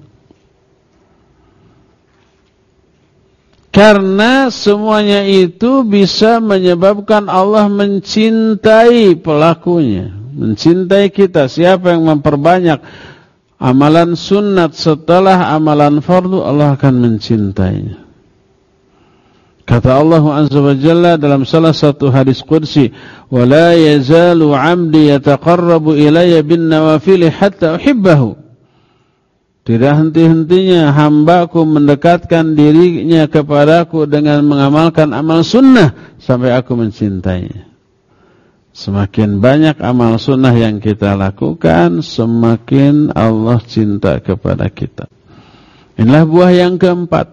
Karena semuanya itu bisa menyebabkan Allah mencintai pelakunya. Mencintai kita. Siapa yang memperbanyak amalan sunnat setelah amalan fardu, Allah akan mencintainya. Kata Allah Azza wa Jalla dalam salah satu hadis qudsi, "Wa la yazalu 'abdi yataqarrabu ilayya bin nawafil hatta uhibbahu." Tidak henti-hentinya hambaku mendekatkan dirinya kepadaku dengan mengamalkan amal sunnah sampai aku mencintainya. Semakin banyak amal sunnah yang kita lakukan, semakin Allah cinta kepada kita. Inilah buah yang keempat.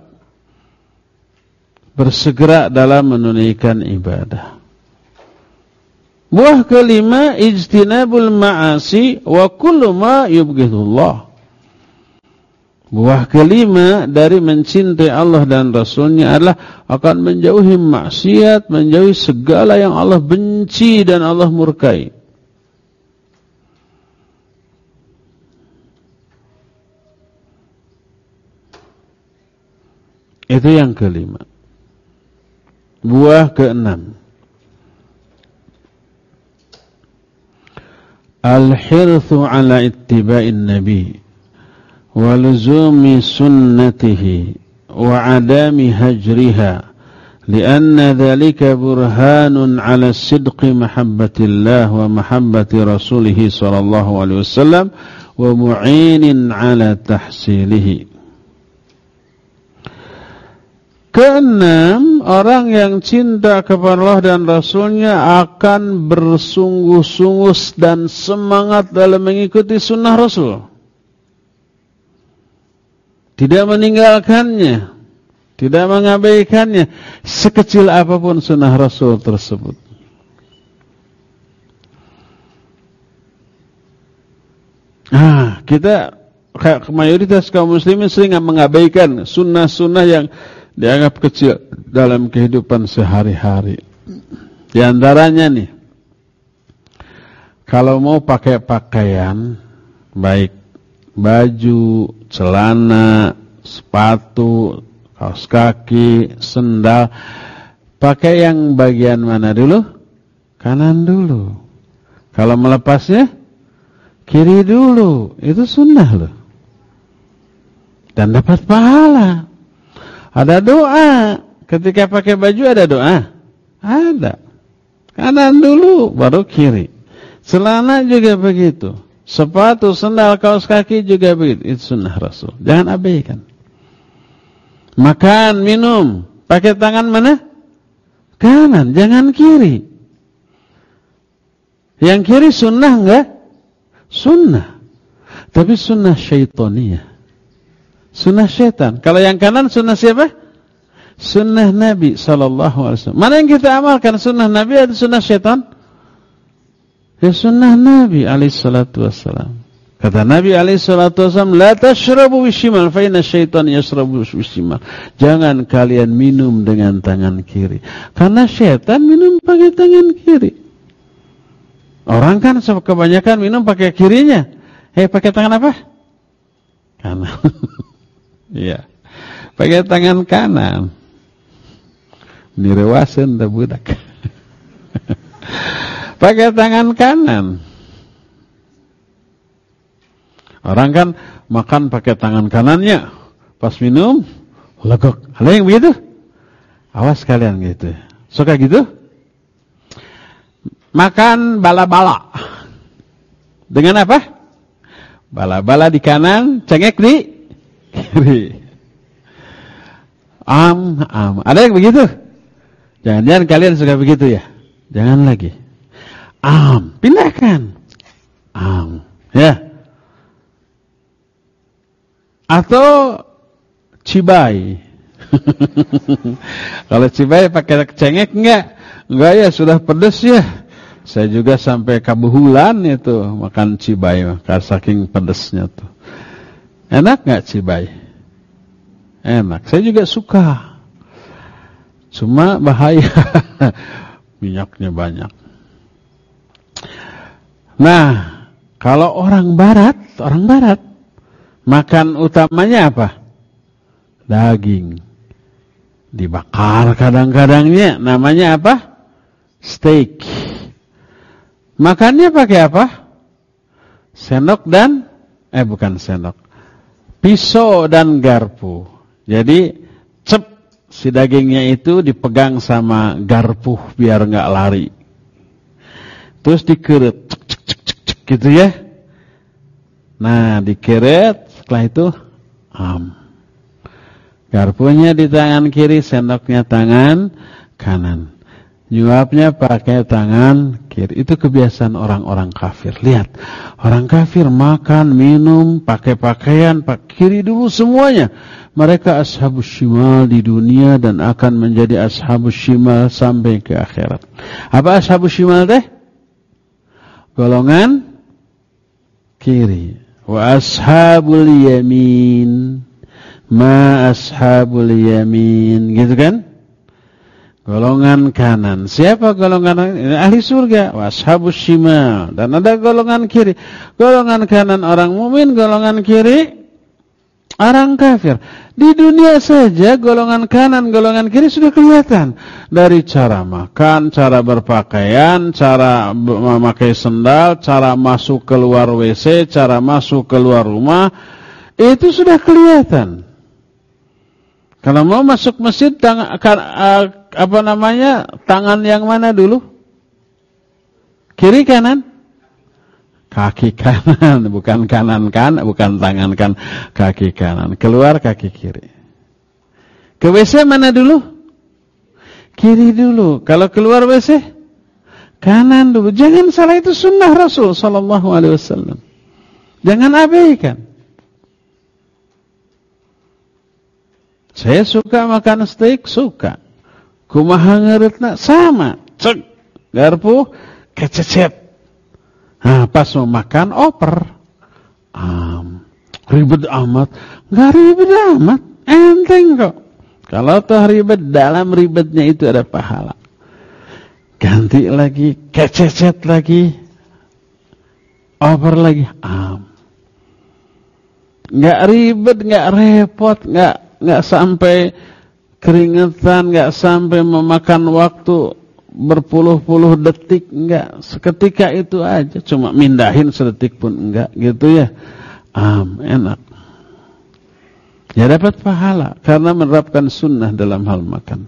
Bersegera dalam menunaikan ibadah. Buah kelima, ijtinabul ma'asi wa kullu ma yubghidullah. Buah kelima dari mencintai Allah dan Rasulnya adalah akan menjauhi maksiat, menjauhi segala yang Allah benci dan Allah murkai. Itu yang kelima. Buah keenam. Al-hirthu ala ittiba'in nabi. ولزوم سنته وعدم هجرها لأن ذلك برهان على الصدق محبة الله ومحبة رسوله صلى الله عليه وسلم ومعين على تحصيله. Keenam, orang yang cinta kepada Allah dan Rasulnya akan bersungguh-sungguh dan semangat dalam mengikuti sunnah Rasul. Tidak meninggalkannya, tidak mengabaikannya, sekecil apapun sunnah Rasul tersebut. Nah, kita mayoritas kaum muslimin sering mengabaikan sunnah-sunnah yang dianggap kecil dalam kehidupan sehari-hari. Di antaranya nih, kalau mau pakai pakaian, baik baju, celana, sepatu, kaos kaki, sendal, pakai yang bagian mana dulu? Kanan dulu. Kalau melepasnya, kiri dulu. Itu sunnah loh. Dan dapat pahala. Ada doa. Ketika pakai baju ada doa? Ada. Kanan dulu, baru kiri. Celana juga begitu. Sepatu, sendal, kaos kaki juga begitu. Itu sunnah Rasul. Jangan abaikan. Makan, minum. Pakai tangan mana? Kanan, jangan kiri. Yang kiri sunnah enggak? Sunnah. Tapi sunnah syaitaniyah. Sunnah syaitan. Kalau yang kanan sunnah siapa? Sunnah Nabi sallallahu alaihi wasallam. Mana yang kita amalkan, sunnah Nabi atau sunnah syaitan? Ya sunnah Nabi alaihi salatu wassalam. Kata Nabi alaihi salatu wassalam, la tashrabu bishimal fa inna syaitan yashrabu bishimal. Jangan kalian minum dengan tangan kiri. Karena syaitan minum pakai tangan kiri. Orang kan kebanyakan minum pakai kirinya. Eh, pakai tangan apa? Kanan. Iya. Pakai tangan kanan. Nirewasen da budak. Pakai tangan kanan. Orang kan makan pakai tangan kanannya. Pas minum, legok. Ada yang begitu? Awas kalian gitu. Suka gitu? Makan bala-bala. Dengan apa? Bala-bala di kanan, cengek di kiri. Am, am. Ada yang begitu? Jangan-jangan kalian suka begitu ya? Jangan lagi. Am, pindahkan. Am, ya. Atau cibai. Kalau cibai pakai cengek enggak? Enggak ya, sudah pedas ya. Saya juga sampai kabuhulan itu makan cibai, karena saking pedasnya tuh. Enak enggak cibai? Enak. Saya juga suka. Cuma bahaya. Minyaknya banyak. Nah, kalau orang barat, orang barat makan utamanya apa? Daging. Dibakar kadang-kadangnya. Namanya apa? Steak. Makannya pakai apa? Sendok dan, eh bukan sendok. Pisau dan garpu. Jadi, cep, si dagingnya itu dipegang sama garpu biar nggak lari. Terus dikeret, cek, cek, cek, cek, cek, gitu ya. Nah, dikeret, setelah itu, am. Garpunya di tangan kiri, sendoknya tangan kanan. Nyuapnya pakai tangan kiri. Itu kebiasaan orang-orang kafir. Lihat, orang kafir makan, minum, pakai pakaian, pakai kiri dulu semuanya. Mereka ashabus shimal di dunia dan akan menjadi ashabus shimal sampai ke akhirat. Apa ashabus shimal teh? Golongan kiri. Wa ashabul yamin. Ma ashabul yamin. Gitu kan? Golongan kanan. Siapa golongan kanan? Ahli surga. Wa ashabus shimal. Dan ada golongan kiri. Golongan kanan orang mukmin, golongan kiri orang kafir. Di dunia saja golongan kanan, golongan kiri sudah kelihatan. Dari cara makan, cara berpakaian, cara memakai sendal, cara masuk keluar W C, cara masuk keluar rumah. Itu sudah kelihatan. Kalau mau masuk masjid, tang, apa namanya, tangan yang mana dulu? Kiri kanan? Kaki kanan, bukan kanan kan, bukan tangan kan, kaki kanan. Keluar kaki kiri. Ke W C mana dulu? Kiri dulu. Kalau keluar W C, kanan dulu. Jangan salah, itu sunnah Rasul sallallahu alaihi wasallam. Jangan abaikan. Saya suka makan steak, suka. Kumaha ngeureutna sama. Cek garpu kececep. Nah, pas mau makan oper. Um, ribet amat. Nggak ribet amat. Enteng kok. Kalau toh ribet, dalam ribetnya itu ada pahala. Ganti lagi, kececet lagi, over lagi. Um, nggak ribet, nggak repot, nggak nggak sampai keringetan, nggak sampai memakan waktu berpuluh-puluh detik, nggak. Seketika itu aja, cuma mindahin sedetik pun enggak, gitu ya. Um, enak. Ya dapat pahala karena menerapkan sunnah dalam hal makan.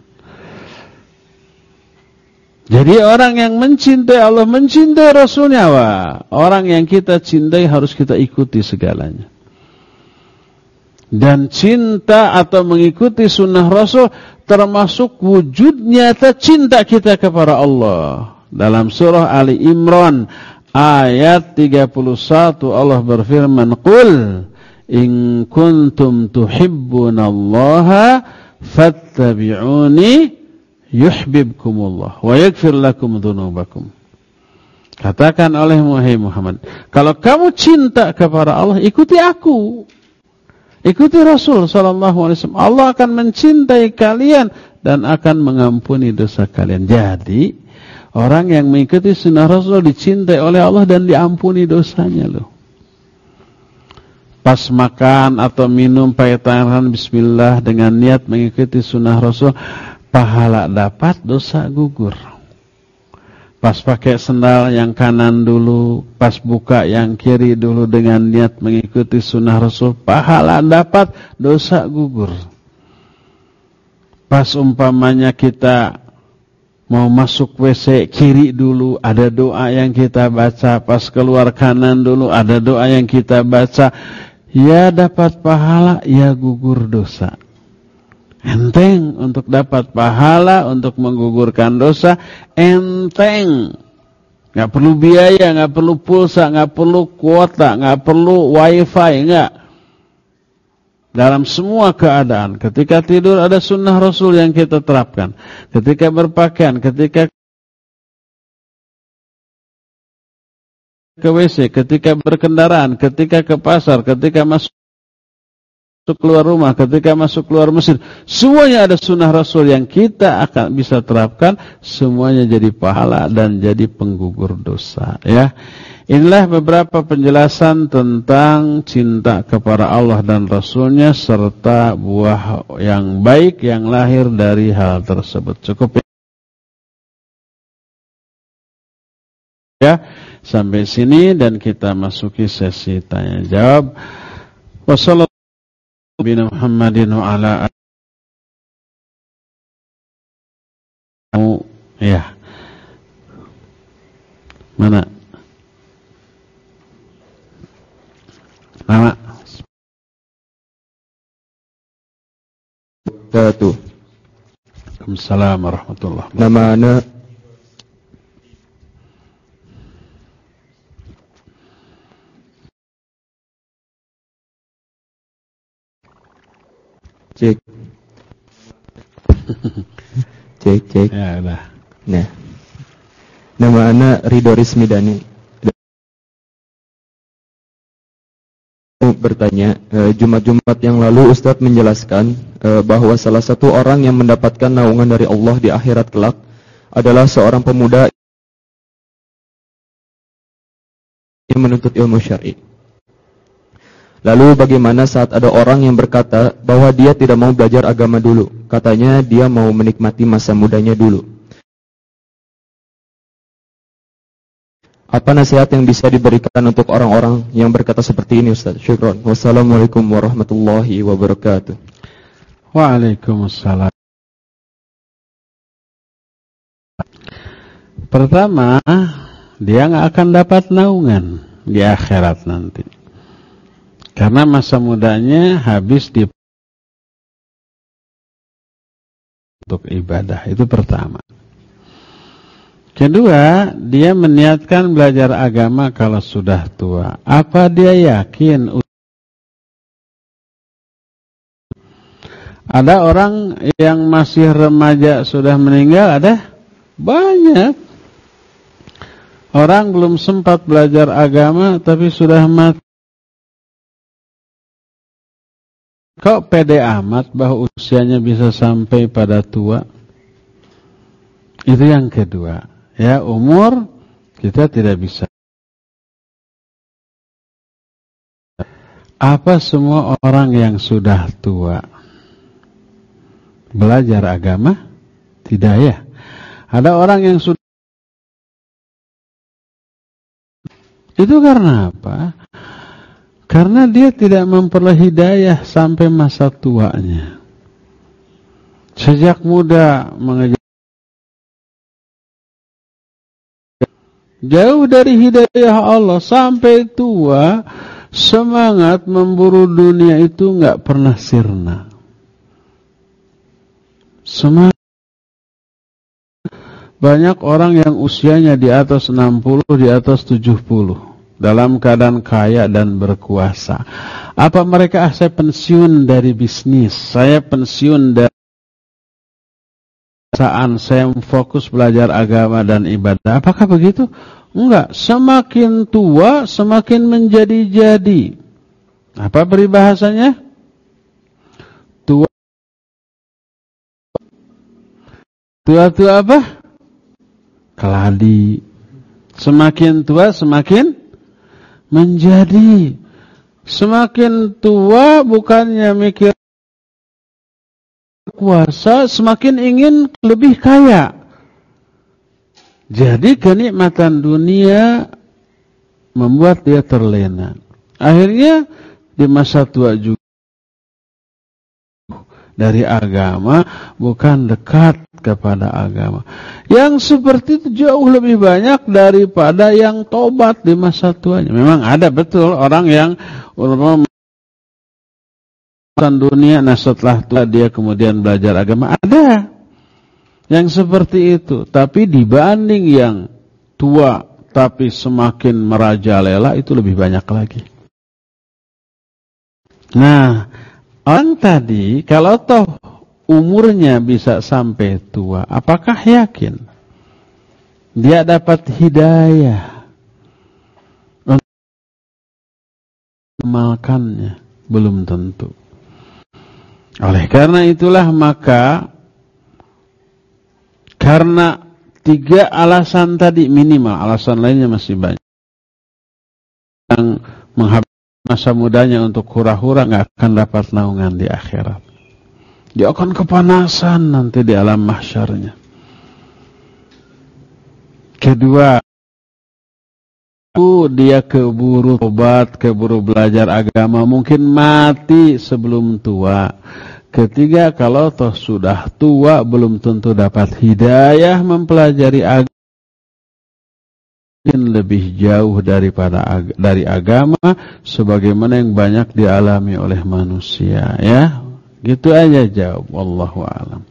Jadi orang yang mencintai Allah, mencintai Rasulnya, wah, orang yang kita cintai harus kita ikuti segalanya. Dan cinta atau mengikuti sunnah Rasul termasuk wujud nyata cinta kita kepada Allah. Dalam surah Ali Imran ayat tiga puluh satu Allah berfirman, "Qul in kuntum tuhibbunallaha fattabi'uni yuhibbukumullah wa yaghfir lakum dzunubakum." Katakan oleh Muhammad, kalau kamu cinta kepada Allah, ikuti aku. Ikuti Rasul sallallahu alaihi wasallam. Allah akan mencintai kalian dan akan mengampuni dosa kalian. Jadi, orang yang mengikuti sunnah Rasul dicintai oleh Allah dan diampuni dosanya loh. Pas makan atau minum pakai tangan bismillah dengan niat mengikuti sunnah Rasul, pahala dapat, dosa gugur. Pas pakai sendal yang kanan dulu, pas buka yang kiri dulu dengan niat mengikuti sunnah Rasul, pahala dapat, dosa gugur. Pas umpamanya kita mau masuk W C kiri dulu, ada doa yang kita baca. Pas keluar kanan dulu, ada doa yang kita baca. Ya dapat pahala, ya gugur dosa. Enteng untuk dapat pahala, untuk menggugurkan dosa, enteng. Nggak perlu biaya, nggak perlu pulsa, nggak perlu kuota, nggak perlu wifi, nggak. Dalam semua keadaan, ketika tidur ada sunnah Rasul yang kita terapkan. Ketika berpakaian, ketika ke W C, ketika berkendaraan, ketika ke pasar, ketika masuk keluar rumah, ketika masuk keluar masjid, semuanya ada sunnah Rasul yang kita akan bisa terapkan, semuanya jadi pahala dan jadi penggugur dosa. Ya, inilah beberapa penjelasan tentang cinta kepada Allah dan Rasulnya serta buah yang baik yang lahir dari hal tersebut. Cukup ya sampai sini dan kita masuki sesi tanya jawab. Wassallallahu Nabi Muhammadin wa ala alihi. Ya. Mana? Nama. Satu. Waalaikumsalam warahmatullahi wabarakatuh. Nama ana Cek. Cek, cek. Ya, udah. Nah. Nama ana Ridho Rismidani. Bertanya, Jumat-Jumat yang lalu Ustadz menjelaskan bahwa salah satu orang yang mendapatkan naungan dari Allah di akhirat kelak adalah seorang pemuda yang menuntut ilmu syar'i. Lalu bagaimana saat ada orang yang berkata bahwa dia tidak mau belajar agama dulu? Katanya dia mau menikmati masa mudanya dulu. Apa nasihat yang bisa diberikan untuk orang-orang yang berkata seperti ini, Ustaz? Syukran. Wassalamualaikum warahmatullahi wabarakatuh. Waalaikumsalam. Pertama, dia nggak akan dapat naungan di akhirat nanti. Karena masa mudanya habis di untuk ibadah. Itu pertama. Kedua, dia meniatkan belajar agama kalau sudah tua. Apa dia yakin? Ada orang yang masih remaja sudah meninggal, ada? Banyak. Orang belum sempat belajar agama tapi sudah mati. Kok pede amat bahwa usianya bisa sampai pada tua? Itu yang kedua. Ya, umur kita tidak bisa. Apa semua orang yang sudah tua belajar agama? Tidak ya. Ada orang yang sudah. Itu karena apa? Karena dia tidak memperoleh hidayah sampai masa tuanya. Sejak muda mengejar jauh dari hidayah Allah sampai tua, semangat memburu dunia itu enggak pernah sirna. Semangat. Banyak orang yang usianya di atas enam puluh, di atas tujuh puluh. Dalam keadaan kaya dan berkuasa. Apa mereka, ah, saya pensiun dari bisnis, saya pensiun dari pekerjaan, saya fokus belajar agama dan ibadah. Apakah begitu? Enggak. Semakin tua, semakin menjadi-jadi. Apa peribahasanya? Tua. Tua-tua apa? Keladi. Semakin tua, semakin menjadi. Semakin tua bukannya mikir kuasa, semakin ingin lebih kaya. Jadi kenikmatan dunia membuat dia terlena. Akhirnya di masa tua juga dari agama, bukan dekat kepada agama. Yang seperti itu jauh lebih banyak daripada yang tobat di masa tuanya. Memang ada betul orang yang ulama dunia, nah setelah tua dia kemudian belajar agama. Ada yang seperti itu. Tapi dibanding yang tua tapi semakin merajalela, itu lebih banyak lagi. Nah, orang tadi, kalau toh umurnya bisa sampai tua, apakah yakin dia dapat hidayah untuk mengamalkannya? Belum tentu. Oleh karena itulah maka, karena tiga alasan tadi minimal, alasan lainnya masih banyak, yang menghabiskan masa mudanya untuk hura-hura, nggak akan dapat naungan di akhirat. Dia akan kepanasan nanti di alam mahsyarnya. Kedua, dia keburu tobat, keburu belajar agama, mungkin mati sebelum tua. Ketiga, kalau toh sudah tua, belum tentu dapat hidayah mempelajari agama. Mungkin lebih jauh daripada ag- dari agama, sebagaimana yang banyak dialami oleh manusia. Ya, gitu aja jawab. Wallahu a'lam.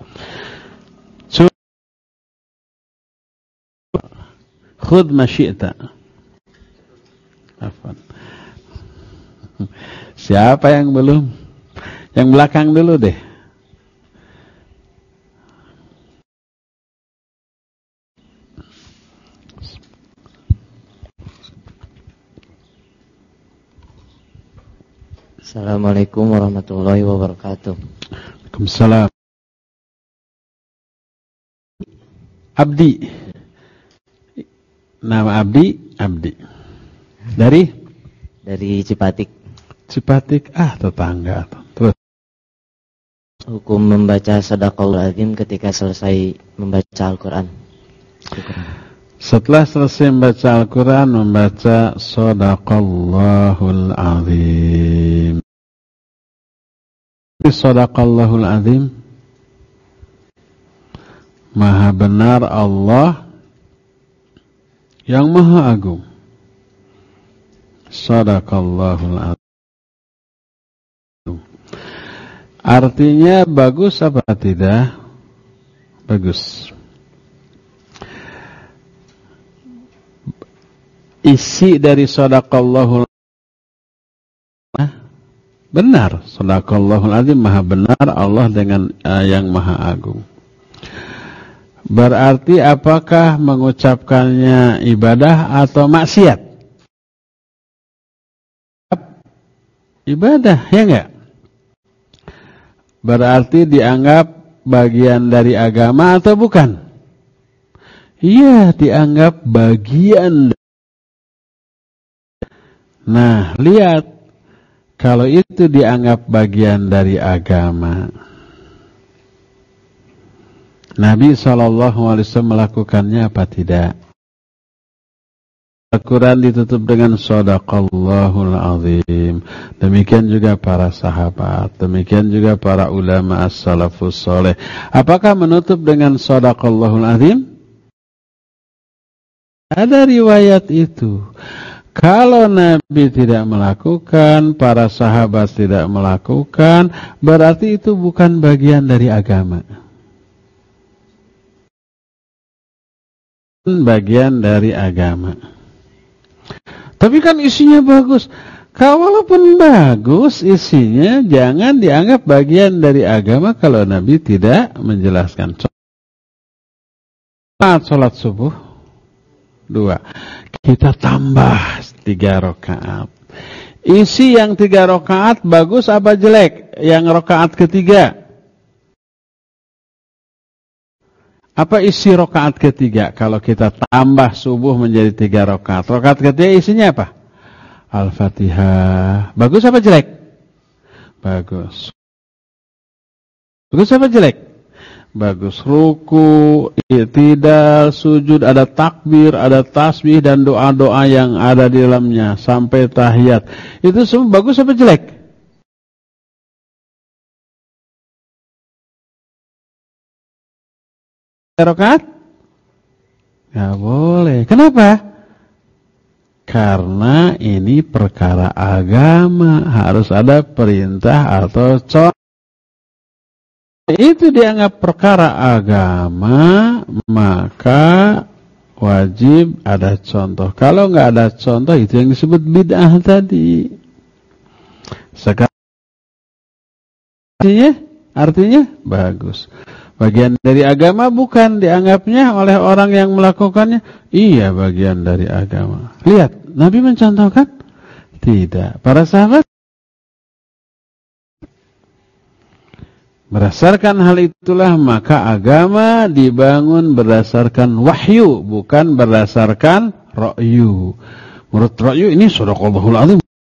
Khud ma syi'ta. Afwan. Siapa yang belum? Yang belakang dulu deh. Assalamualaikum warahmatullahi wabarakatuh. Waalaikumsalam. Abdi. Nama Abdi, Abdi. Dari? Dari Cipatik. Cipatik, ah tetangga. Terus. Hukum membaca Shadaqallahul Adzim ketika selesai membaca Al-Quran. Setelah selesai membaca Al-Quran, membaca Shadaqallahul Adzim. Shadaqallahul Adzim, Maha benar Allah yang Maha Agung. Shadaqallahul Adzim. Artinya bagus apa tidak? Bagus. Isi dari Shadaqallahul Adzim benar. Shadaqallahul Adzim, Maha benar Allah dengan uh, yang Maha Agung. Berarti apakah mengucapkannya ibadah atau maksiat? Ibadah, ya enggak? berarti dianggap bagian dari agama atau bukan? Iya, dianggap bagian. Nah, lihat, kalau itu dianggap bagian dari agama, Nabi shallallahu alaihi wasallam melakukannya apa tidak? Al-Quran ditutup dengan Shadaqallahul Azim. Demikian juga para sahabat, demikian juga para ulama as-salafus soleh. Apakah menutup dengan Shadaqallahul Azim? Ada riwayat itu. Kalau Nabi tidak melakukan, para sahabat tidak melakukan, berarti itu bukan bagian dari agama. Bagian dari agama. Tapi kan isinya bagus. Walaupun bagus isinya, jangan dianggap bagian dari agama kalau Nabi tidak menjelaskan. Salat, salat subuh dua, kita tambah tiga rakaat. Isi yang tiga rakaat bagus apa jelek? Yang rakaat ketiga. Apa isi rakaat ketiga? Kalau kita tambah subuh menjadi tiga rakaat, rakaat ketiga isinya apa? Al-Fatihah. Bagus apa jelek? Bagus. Bagus apa jelek? Bagus. Ruku, i'tidal, sujud, ada takbir, ada tasbih dan doa-doa yang ada di dalamnya sampai tahiyat. Itu semua bagus apa jelek? Rakaat? Nggak boleh. Kenapa? Karena ini perkara agama, harus ada perintah atau contoh. Itu dianggap perkara agama, maka wajib ada contoh. Kalau nggak ada contoh, itu yang disebut bid'ah tadi. Sekarang artinya, artinya bagus. Bagian dari agama bukan dianggapnya oleh orang yang melakukannya. Iya, bagian dari agama. Lihat, Nabi mencontohkan? Tidak. Para sahabat? Berdasarkan hal itulah maka agama dibangun berdasarkan wahyu, bukan berdasarkan ra'yu. Menurut ra'yu ini Shadaqallahul Azim.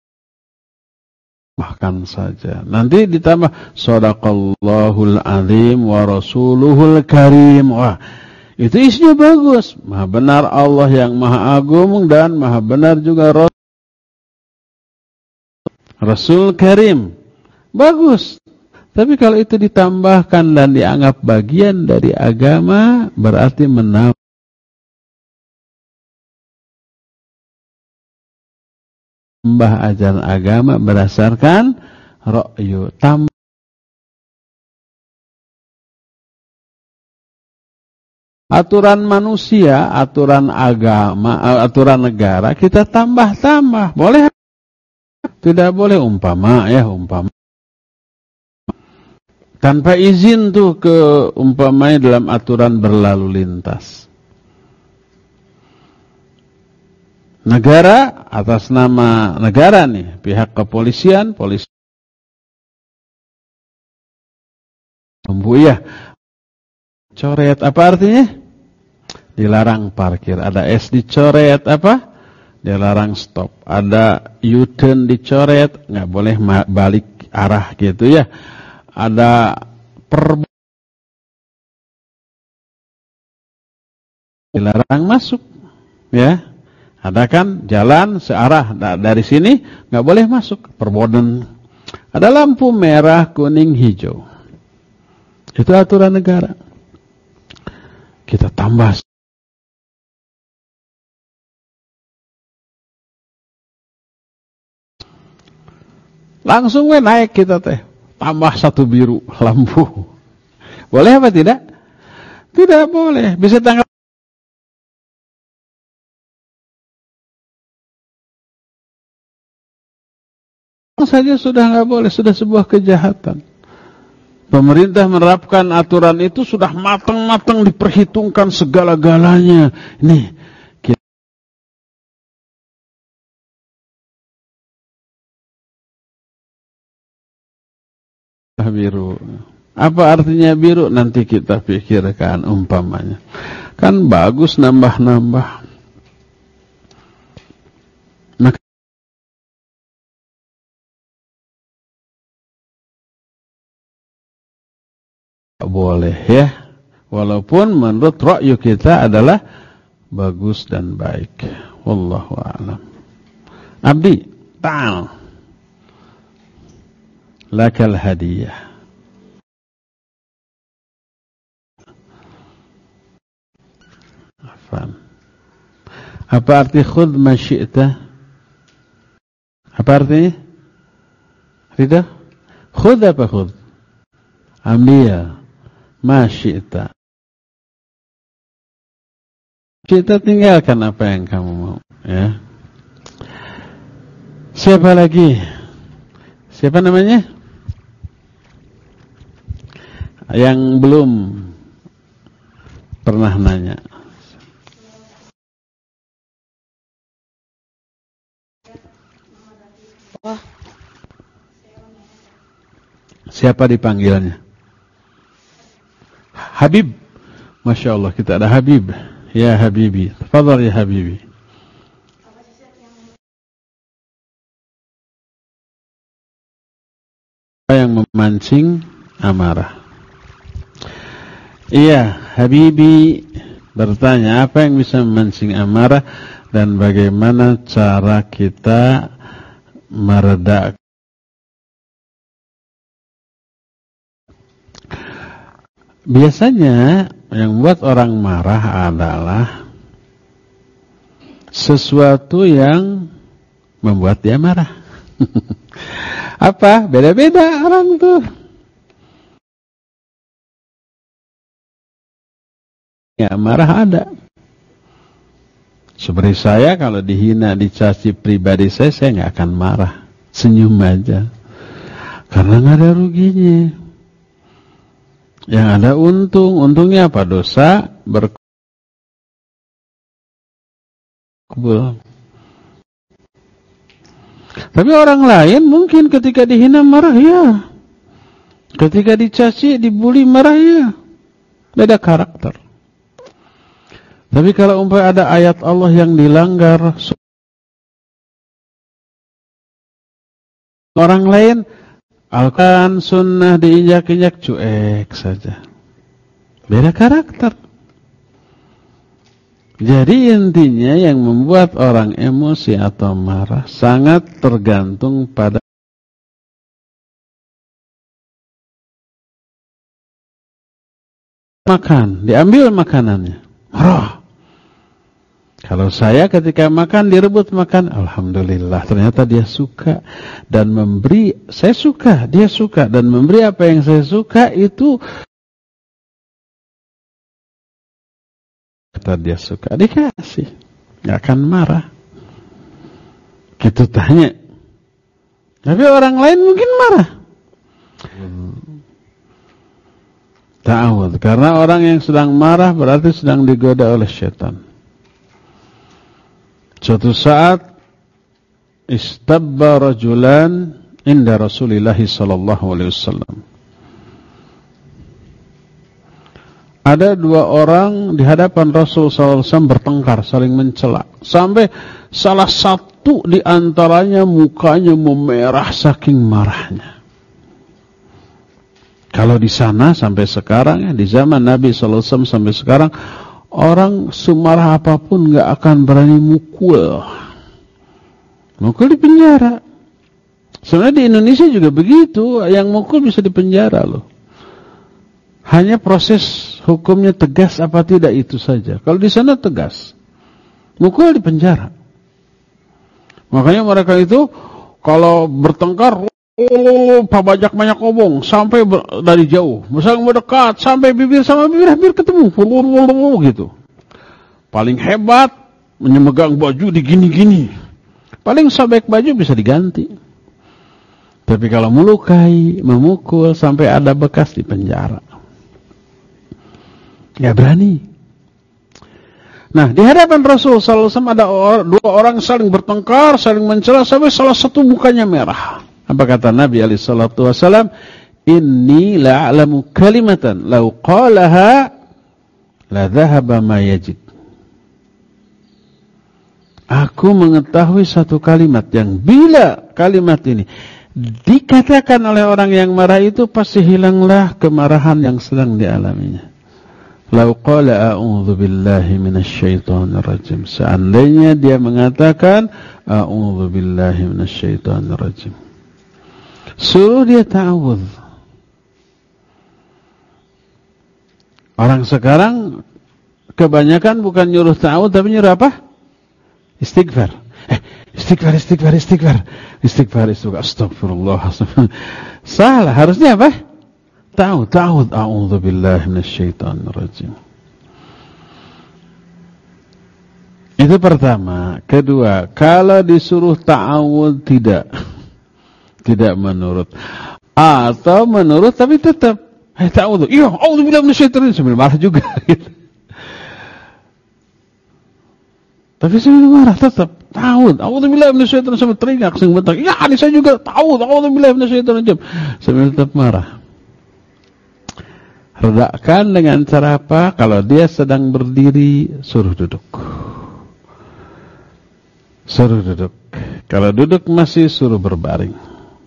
Bahkan saja. Nanti ditambah Shadaqallahul Azim wa Rasuluhul Karim. Wah, itu isinya bagus. Maha benar Allah yang Maha Agung dan Maha benar juga Rasul, Rasul Karim. Bagus. Tapi kalau itu ditambahkan dan dianggap bagian dari agama, berarti menambah tambah ajaran agama berdasarkan ra'yu. Tambah aturan manusia, aturan agama, aturan negara kita tambah-tambah. Boleh? Tidak boleh umpama ya, umpama. Tanpa izin tuh ke umpamanya dalam aturan berlalu lintas. Negara atas nama negara nih, pihak kepolisian, polisi ya, coret apa artinya? Dilarang parkir. Ada S dicoret apa? Dilarang stop. Ada U-turn dicoret, nggak boleh balik arah gitu ya. Ada per dilarang masuk ya. Ada kan jalan searah dari sini nggak boleh masuk, perboden. Ada lampu merah, kuning, hijau. Itu aturan negara. Kita tambah. Langsung we naik kita teh. Tambah satu biru lampu. Boleh apa tidak? Tidak boleh. Bisa tanggal saja sudah nggak boleh, sudah sebuah kejahatan. Pemerintah menerapkan aturan itu sudah matang-matang diperhitungkan segala-galanya. Nih, biru. Apa artinya biru? Nanti kita pikirkan umpamanya. Kan bagus nambah-nambah. Maka boleh ya. Walaupun menurut ra'yu kita adalah bagus dan baik. Wallahu a'lam. Abdi, ta'al. Lakal hadiyah. Apa arti khudh ma syi'ta? Apa artinya? Rida? Khudh apa khudh? Ambil ma syi'ta. Kita tinggalkan apa yang kamu mau, ya. Siapa lagi? Siapa namanya? Yang belum pernah nanya. Siapa dipanggilnya? Habib. Masya Allah, kita ada Habib. Ya Habibi, tafadhal ya Habibi. Apa yang memancing amarah? Iya, Habibi bertanya, apa yang bisa memancing amarah dan bagaimana cara kita meredakan? Biasanya yang membuat orang marah adalah sesuatu yang membuat dia marah. Apa? Beda-beda orang tuh. Ya, marah ada. Seperti saya kalau dihina, dicaci pribadi saya, saya nggak akan marah. Senyum aja. Karena nggak ada ruginya. Yang ada untung, untungnya apa? Dosa berkubul. Tapi orang lain mungkin ketika dihina marah ya, ketika dicaci, dibuli marah ya. Beda karakter. Tapi kalau umpamanya ada ayat Allah yang dilanggar, orang lain Al-Quran, sunnah diinjak-injak, cuek saja. Beda karakter. Jadi intinya yang membuat orang emosi atau marah sangat tergantung pada makan. Diambil makanannya, marah. Kalau saya ketika makan direbut makan, alhamdulillah ternyata dia suka dan memberi, saya suka, dia suka dan memberi apa yang saya suka itu kata dia suka, dikasih, nggak akan marah. Kita tanya, tapi orang lain mungkin marah. Ta'awud, karena orang yang sedang marah berarti sedang digoda oleh syaitan. Suatu saat istabba rajulan inda Rasulillah sallallahu alaihi wasallam. Ada dua orang di hadapan Rasul sallallahu alaihi wasallam bertengkar, saling mencela. Sampai salah satu di antaranya mukanya memerah saking marahnya. Kalau di sana sampai sekarang ya, di zaman Nabi sallallahu alaihi wasallam sampai sekarang, orang semarah apapun nggak akan berani mukul. Mukul di penjara. Sebenarnya di Indonesia juga begitu, yang mukul bisa di penjara loh. Hanya proses hukumnya tegas apa tidak itu saja. Kalau di sana tegas, mukul di penjara. Makanya mereka itu kalau bertengkar, oh, pabajak banyak obong sampai ber, dari jauh, misalnya mendekat sampai bibir sama bibir hampir ketemu, gitu. Paling hebat menyemegang baju digini-gini. Paling sobek baju bisa diganti. Tapi kalau melukai, memukul sampai ada bekas di penjara, nggak berani. Nah, di hadapan Rasul sallallahu alaihi wasallam ada dua orang saling bertengkar, saling mencela sampai salah satu mukanya merah. Apa kata Nabi alaihi salatu wasallam? inni la'alamu kalimatan law qalaha la dhahaba ma yajid. Aku mengetahui satu kalimat yang bila kalimat ini dikatakan oleh orang yang marah itu pasti hilanglah kemarahan yang sedang dialaminya. Lau qala a'udzu billahi minasyaitonir rajim. Seandainya dia mengatakan a'udzu billahi minasyaitonir rajim. Suruh dia ta'awudz. Orang sekarang kebanyakan bukan nyuruh ta'awudz tapi nyuruh apa? Istighfar. Eh, istighfar, istighfar, istighfar. Istighfar, istighfar. Astagfirullah. Salah. Harusnya apa? Ta'awudz, ta'awudz. A'udzu billahi minasyaitonir rajim. Itu pertama. Kedua, kalau disuruh ta'awudz tidak. Tidak menurut. Atau menurut tapi tetap. Eh, ta'awudz. Iya, a'udzu billahi minasyaitonir rajim. Sambil marah juga gitu. Tapi saya marah tetap ta'awudz. A'udzubillahi minasyaitonir rajim sampai teriak sing bentak. Ya, ini saya juga ta'awudz. A'udzubillahi minasyaitonir rajim. Sambil tetap marah. Redakan dengan cara apa? Kalau dia sedang berdiri, suruh duduk. Suruh duduk. Kalau duduk masih suruh berbaring.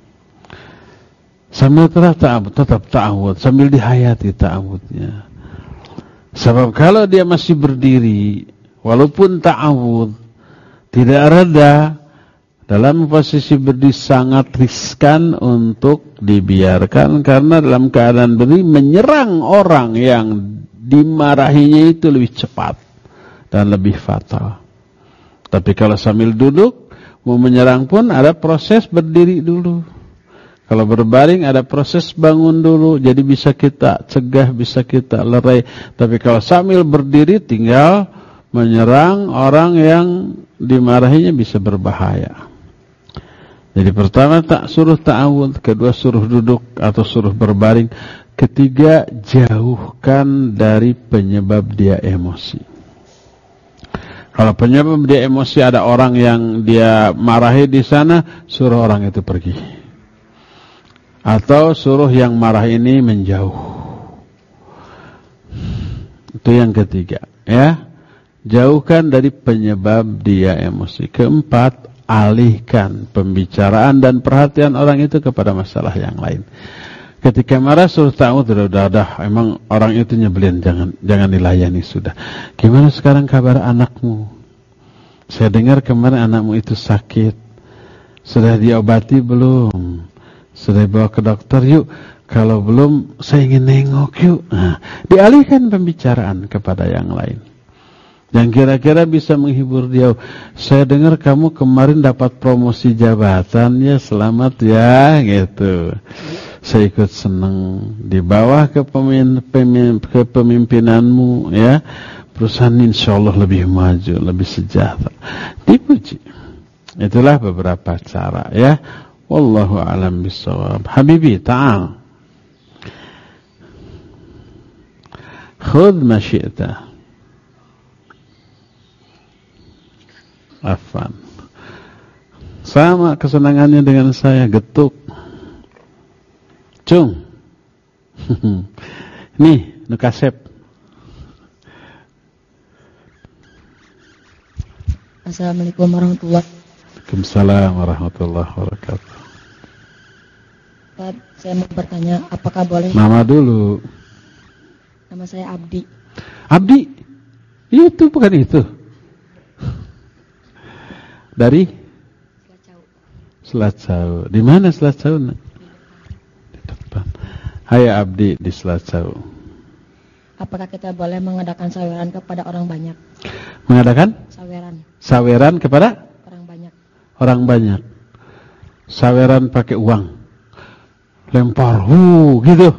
Sambil tetap ta'awudz, tetap ta'awudz sambil dihayati ta'awudznya. Sebab kalau dia masih berdiri, walaupun ta'awudz tidak reda, dalam posisi berdiri sangat riskan untuk dibiarkan karena dalam keadaan berdiri menyerang orang yang dimarahinya itu lebih cepat dan lebih fatal. Tapi kalau sambil duduk mau menyerang pun ada proses berdiri dulu. Kalau berbaring ada proses bangun dulu, jadi bisa kita cegah, bisa kita lerai. Tapi kalau sambil berdiri tinggal menyerang orang yang dimarahinya bisa berbahaya. Jadi pertama tak suruh ta'awudz, kedua suruh duduk atau suruh berbaring, ketiga jauhkan dari penyebab dia emosi. Kalau penyebab dia emosi ada orang yang dia marahi di sana, suruh orang itu pergi. Atau suruh yang marah ini menjauh. Itu yang ketiga, ya. Jauhkan dari penyebab dia emosi. Keempat, alihkan pembicaraan dan perhatian orang itu kepada masalah yang lain. Ketika marah suruh ta'awudz, udah, udah, udah, emang orang itu nyebelin, jangan jangan dilayani sudah. Gimana sekarang kabar anakmu? Saya dengar kemarin anakmu itu sakit. Sudah diobati belum? Sudah dibawa ke dokter yuk. Kalau belum, saya ingin nengok yuk. Nah, dialihkan pembicaraan kepada yang lain. Yang kira-kira bisa menghibur dia. Saya dengar kamu kemarin dapat promosi jabatan, ya selamat ya, gitu. Saya ikut senang di bawah kepemimpinanmu, ya. Perusahaan insya Allah lebih maju, lebih sejahtera. Dipuji. Itulah beberapa cara, ya. Wallahu a'lam bishawab. Habibi, ta'al. Khudh ma syi'ta. Afan. Sama kesenangannya dengan saya, getuk. Cung. Nih, nukasep. Assalamualaikum warahmatullahi wabarakatuh. Waalaikumsalam warahmatullahi wabarakatuh. Pak, saya mau bertanya, apakah boleh? Nama dulu. Nama saya Abdi. Abdi? Itu bukan itu. Dari? Selacau. Selacau. Di mana Selacau? Di depan. Hai Abdi di Selacau. Apakah kita boleh mengadakan saweran kepada orang banyak? Mengadakan? Saweran. Saweran kepada? Orang banyak. Orang banyak. Saweran pakai uang. Lempar, hu, gitu.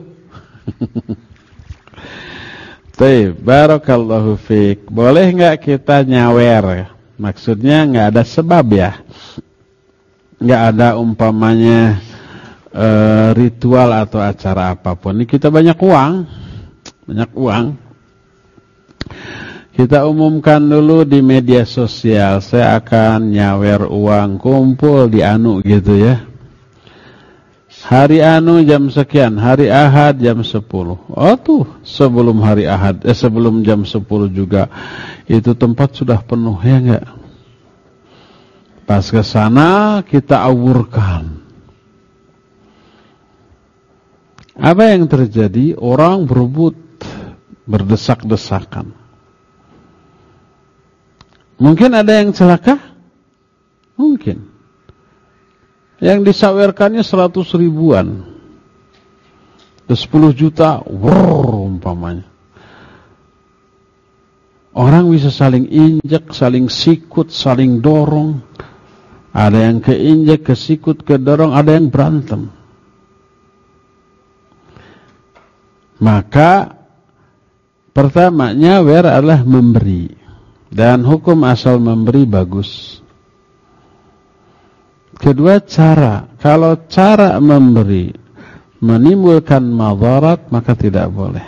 Baik, barakallahu fiik. Boleh enggak kita nyawer? Maksudnya enggak ada sebab ya. Enggak ada umpamanya e, ritual atau acara apapun. Ini kita banyak uang. Banyak uang. Kita umumkan dulu di media sosial. Saya akan nyawer uang kumpul di anu gitu ya. Hari anu jam sekian, hari Ahad jam sepuluh. Oh tuh, sebelum hari Ahad, eh, sebelum jam sepuluh juga itu tempat sudah penuh, ya enggak? Pas ke sana kita awurkan. Apa yang terjadi? Orang berebut, berdesak-desakan. Mungkin ada yang celaka? Mungkin. Yang disawerkannya seratus ribuan, sepuluh juta, wow, umpamanya. Orang bisa saling injek, saling sikut, saling dorong. Ada yang keinjek, kesikut, kedorong, ada yang berantem. Maka pertamanya wer adalah memberi, dan hukum asal memberi bagus. Kedua, cara. Kalau cara memberi menimbulkan madarat, maka tidak boleh.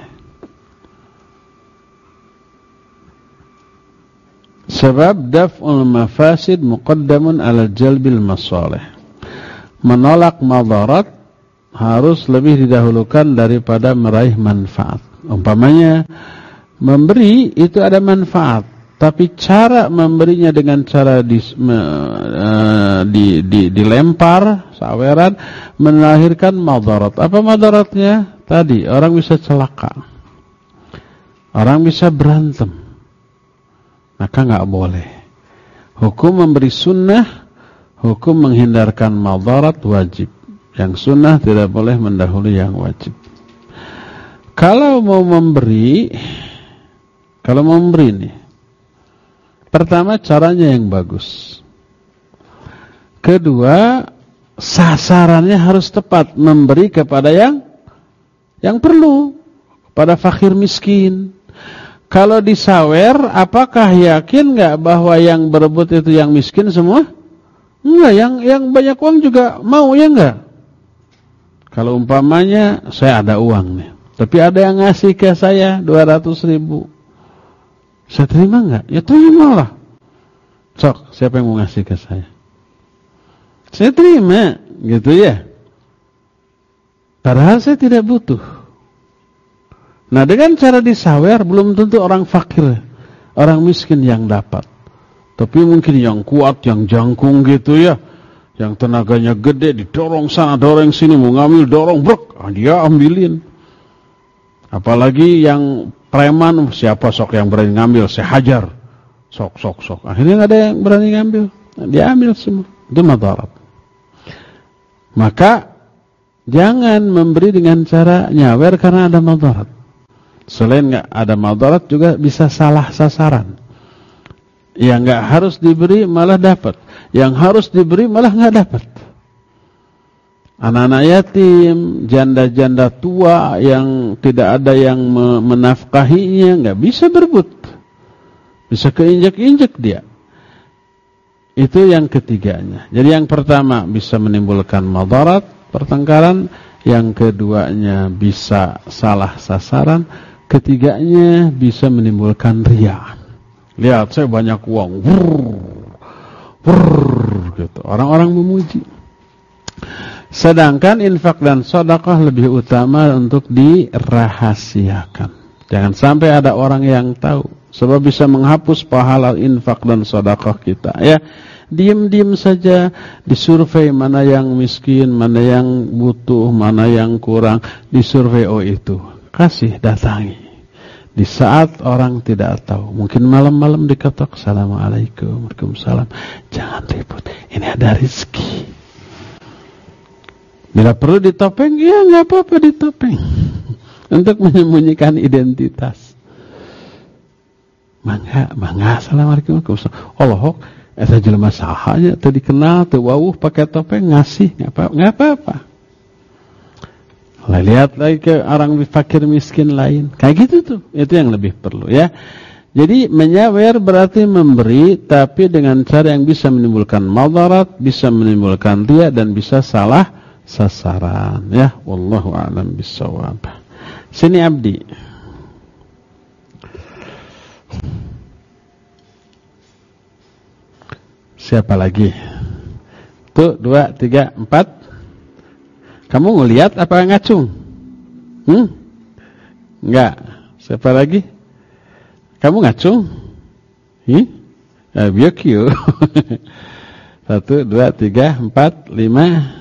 Sebab daf'ul mafasid muqaddamun ala jalbil masalih. Menolak madarat harus lebih didahulukan daripada meraih manfaat. Umpamanya memberi itu ada manfaat, tapi cara memberinya dengan cara di, me, uh, di, di, dilempar, saweran, melahirkan madarat. Apa madaratnya? Tadi, orang bisa celaka. Orang bisa berantem. Maka nggak boleh. Hukum memberi sunnah, hukum menghindarkan madarat wajib. Yang sunnah tidak boleh mendahului yang wajib. Kalau mau memberi, kalau mau memberi nih, pertama, caranya yang bagus. Kedua, sasarannya harus tepat, memberi kepada yang yang perlu, pada fakir miskin. Kalau disawer, apakah yakin nggak bahwa yang berebut itu yang miskin semua? Enggak, yang yang banyak uang juga mau, ya enggak? Kalau umpamanya saya ada uang nih, tapi ada yang ngasih ke saya dua ratus ribu. Saya terima enggak? Ya terimalah. Sok, siapa yang mau ngasih ke saya? Saya terima, gitu ya. Padahal saya tidak butuh. Nah, dengan cara disawer, belum tentu orang fakir, orang miskin yang dapat. Tapi mungkin yang kuat, yang jangkung gitu ya, yang tenaganya gede, didorong sana, dorong sini, mau ngambil, dorong, brek, ah, dia ambilin. Apalagi yang preman, siapa sok yang berani ngambil, saya hajar. Sok, sok, sok. Akhirnya nggak ada yang berani ngambil. Dia ambil semua. Itu madarat. Maka, jangan memberi dengan cara nyawer karena ada madarat. Selain nggak ada madarat juga bisa salah sasaran. Yang nggak harus diberi malah dapat. Yang harus diberi malah nggak dapat. Anak-anak yatim, janda-janda tua yang tidak ada yang menafkahinya, nggak bisa berebut, bisa keinjak-injak dia. Itu yang ketiganya. Jadi yang pertama bisa menimbulkan madarat, pertengkaran. Yang keduanya bisa salah sasaran. Ketiganya bisa menimbulkan riya. Lihat, saya banyak uang, wurr, wurr, gitu. Orang-orang memuji. Sedangkan infak dan sedekah lebih utama untuk dirahasiakan. Jangan sampai ada orang yang tahu, sebab bisa menghapus pahala infak dan sedekah kita. Ya, diam-diam saja, disurvei mana yang miskin, mana yang butuh, mana yang kurang, disurvei, oh itu, kasih, datangi. Di saat orang tidak tahu, mungkin malam-malam diketok, Assalamualaikum, Waalaikumsalam. Jangan ribut, ini ada rezeki. Bila perlu ditopeng, ya nggak apa-apa ditopeng. Untuk menyembunyikan identitas. Mangga, mangga, Assalamualaikum, Waalaikumsalam. Allah, eta jelema sahanya teu dikenal, teu wawuh pakai topeng ngasih, nggak apa-apa. Lihat lagi ke orang fakir miskin lain. Kayak gitu tuh. Itu yang lebih perlu ya. Jadi menyawer berarti memberi, tapi dengan cara yang bisa menimbulkan madarat, bisa menimbulkan riya, dan bisa salah sasaran ya. Wallahu a'lam bishawab. Sini Abdi. Siapa lagi? Tuh, dua, tiga, empat, Kamu ngelihat apa ngacung? Hmm? Enggak. Siapa lagi? Kamu ngacung? Hi? Ah, biokio. Satu, dua, tiga, empat, lima.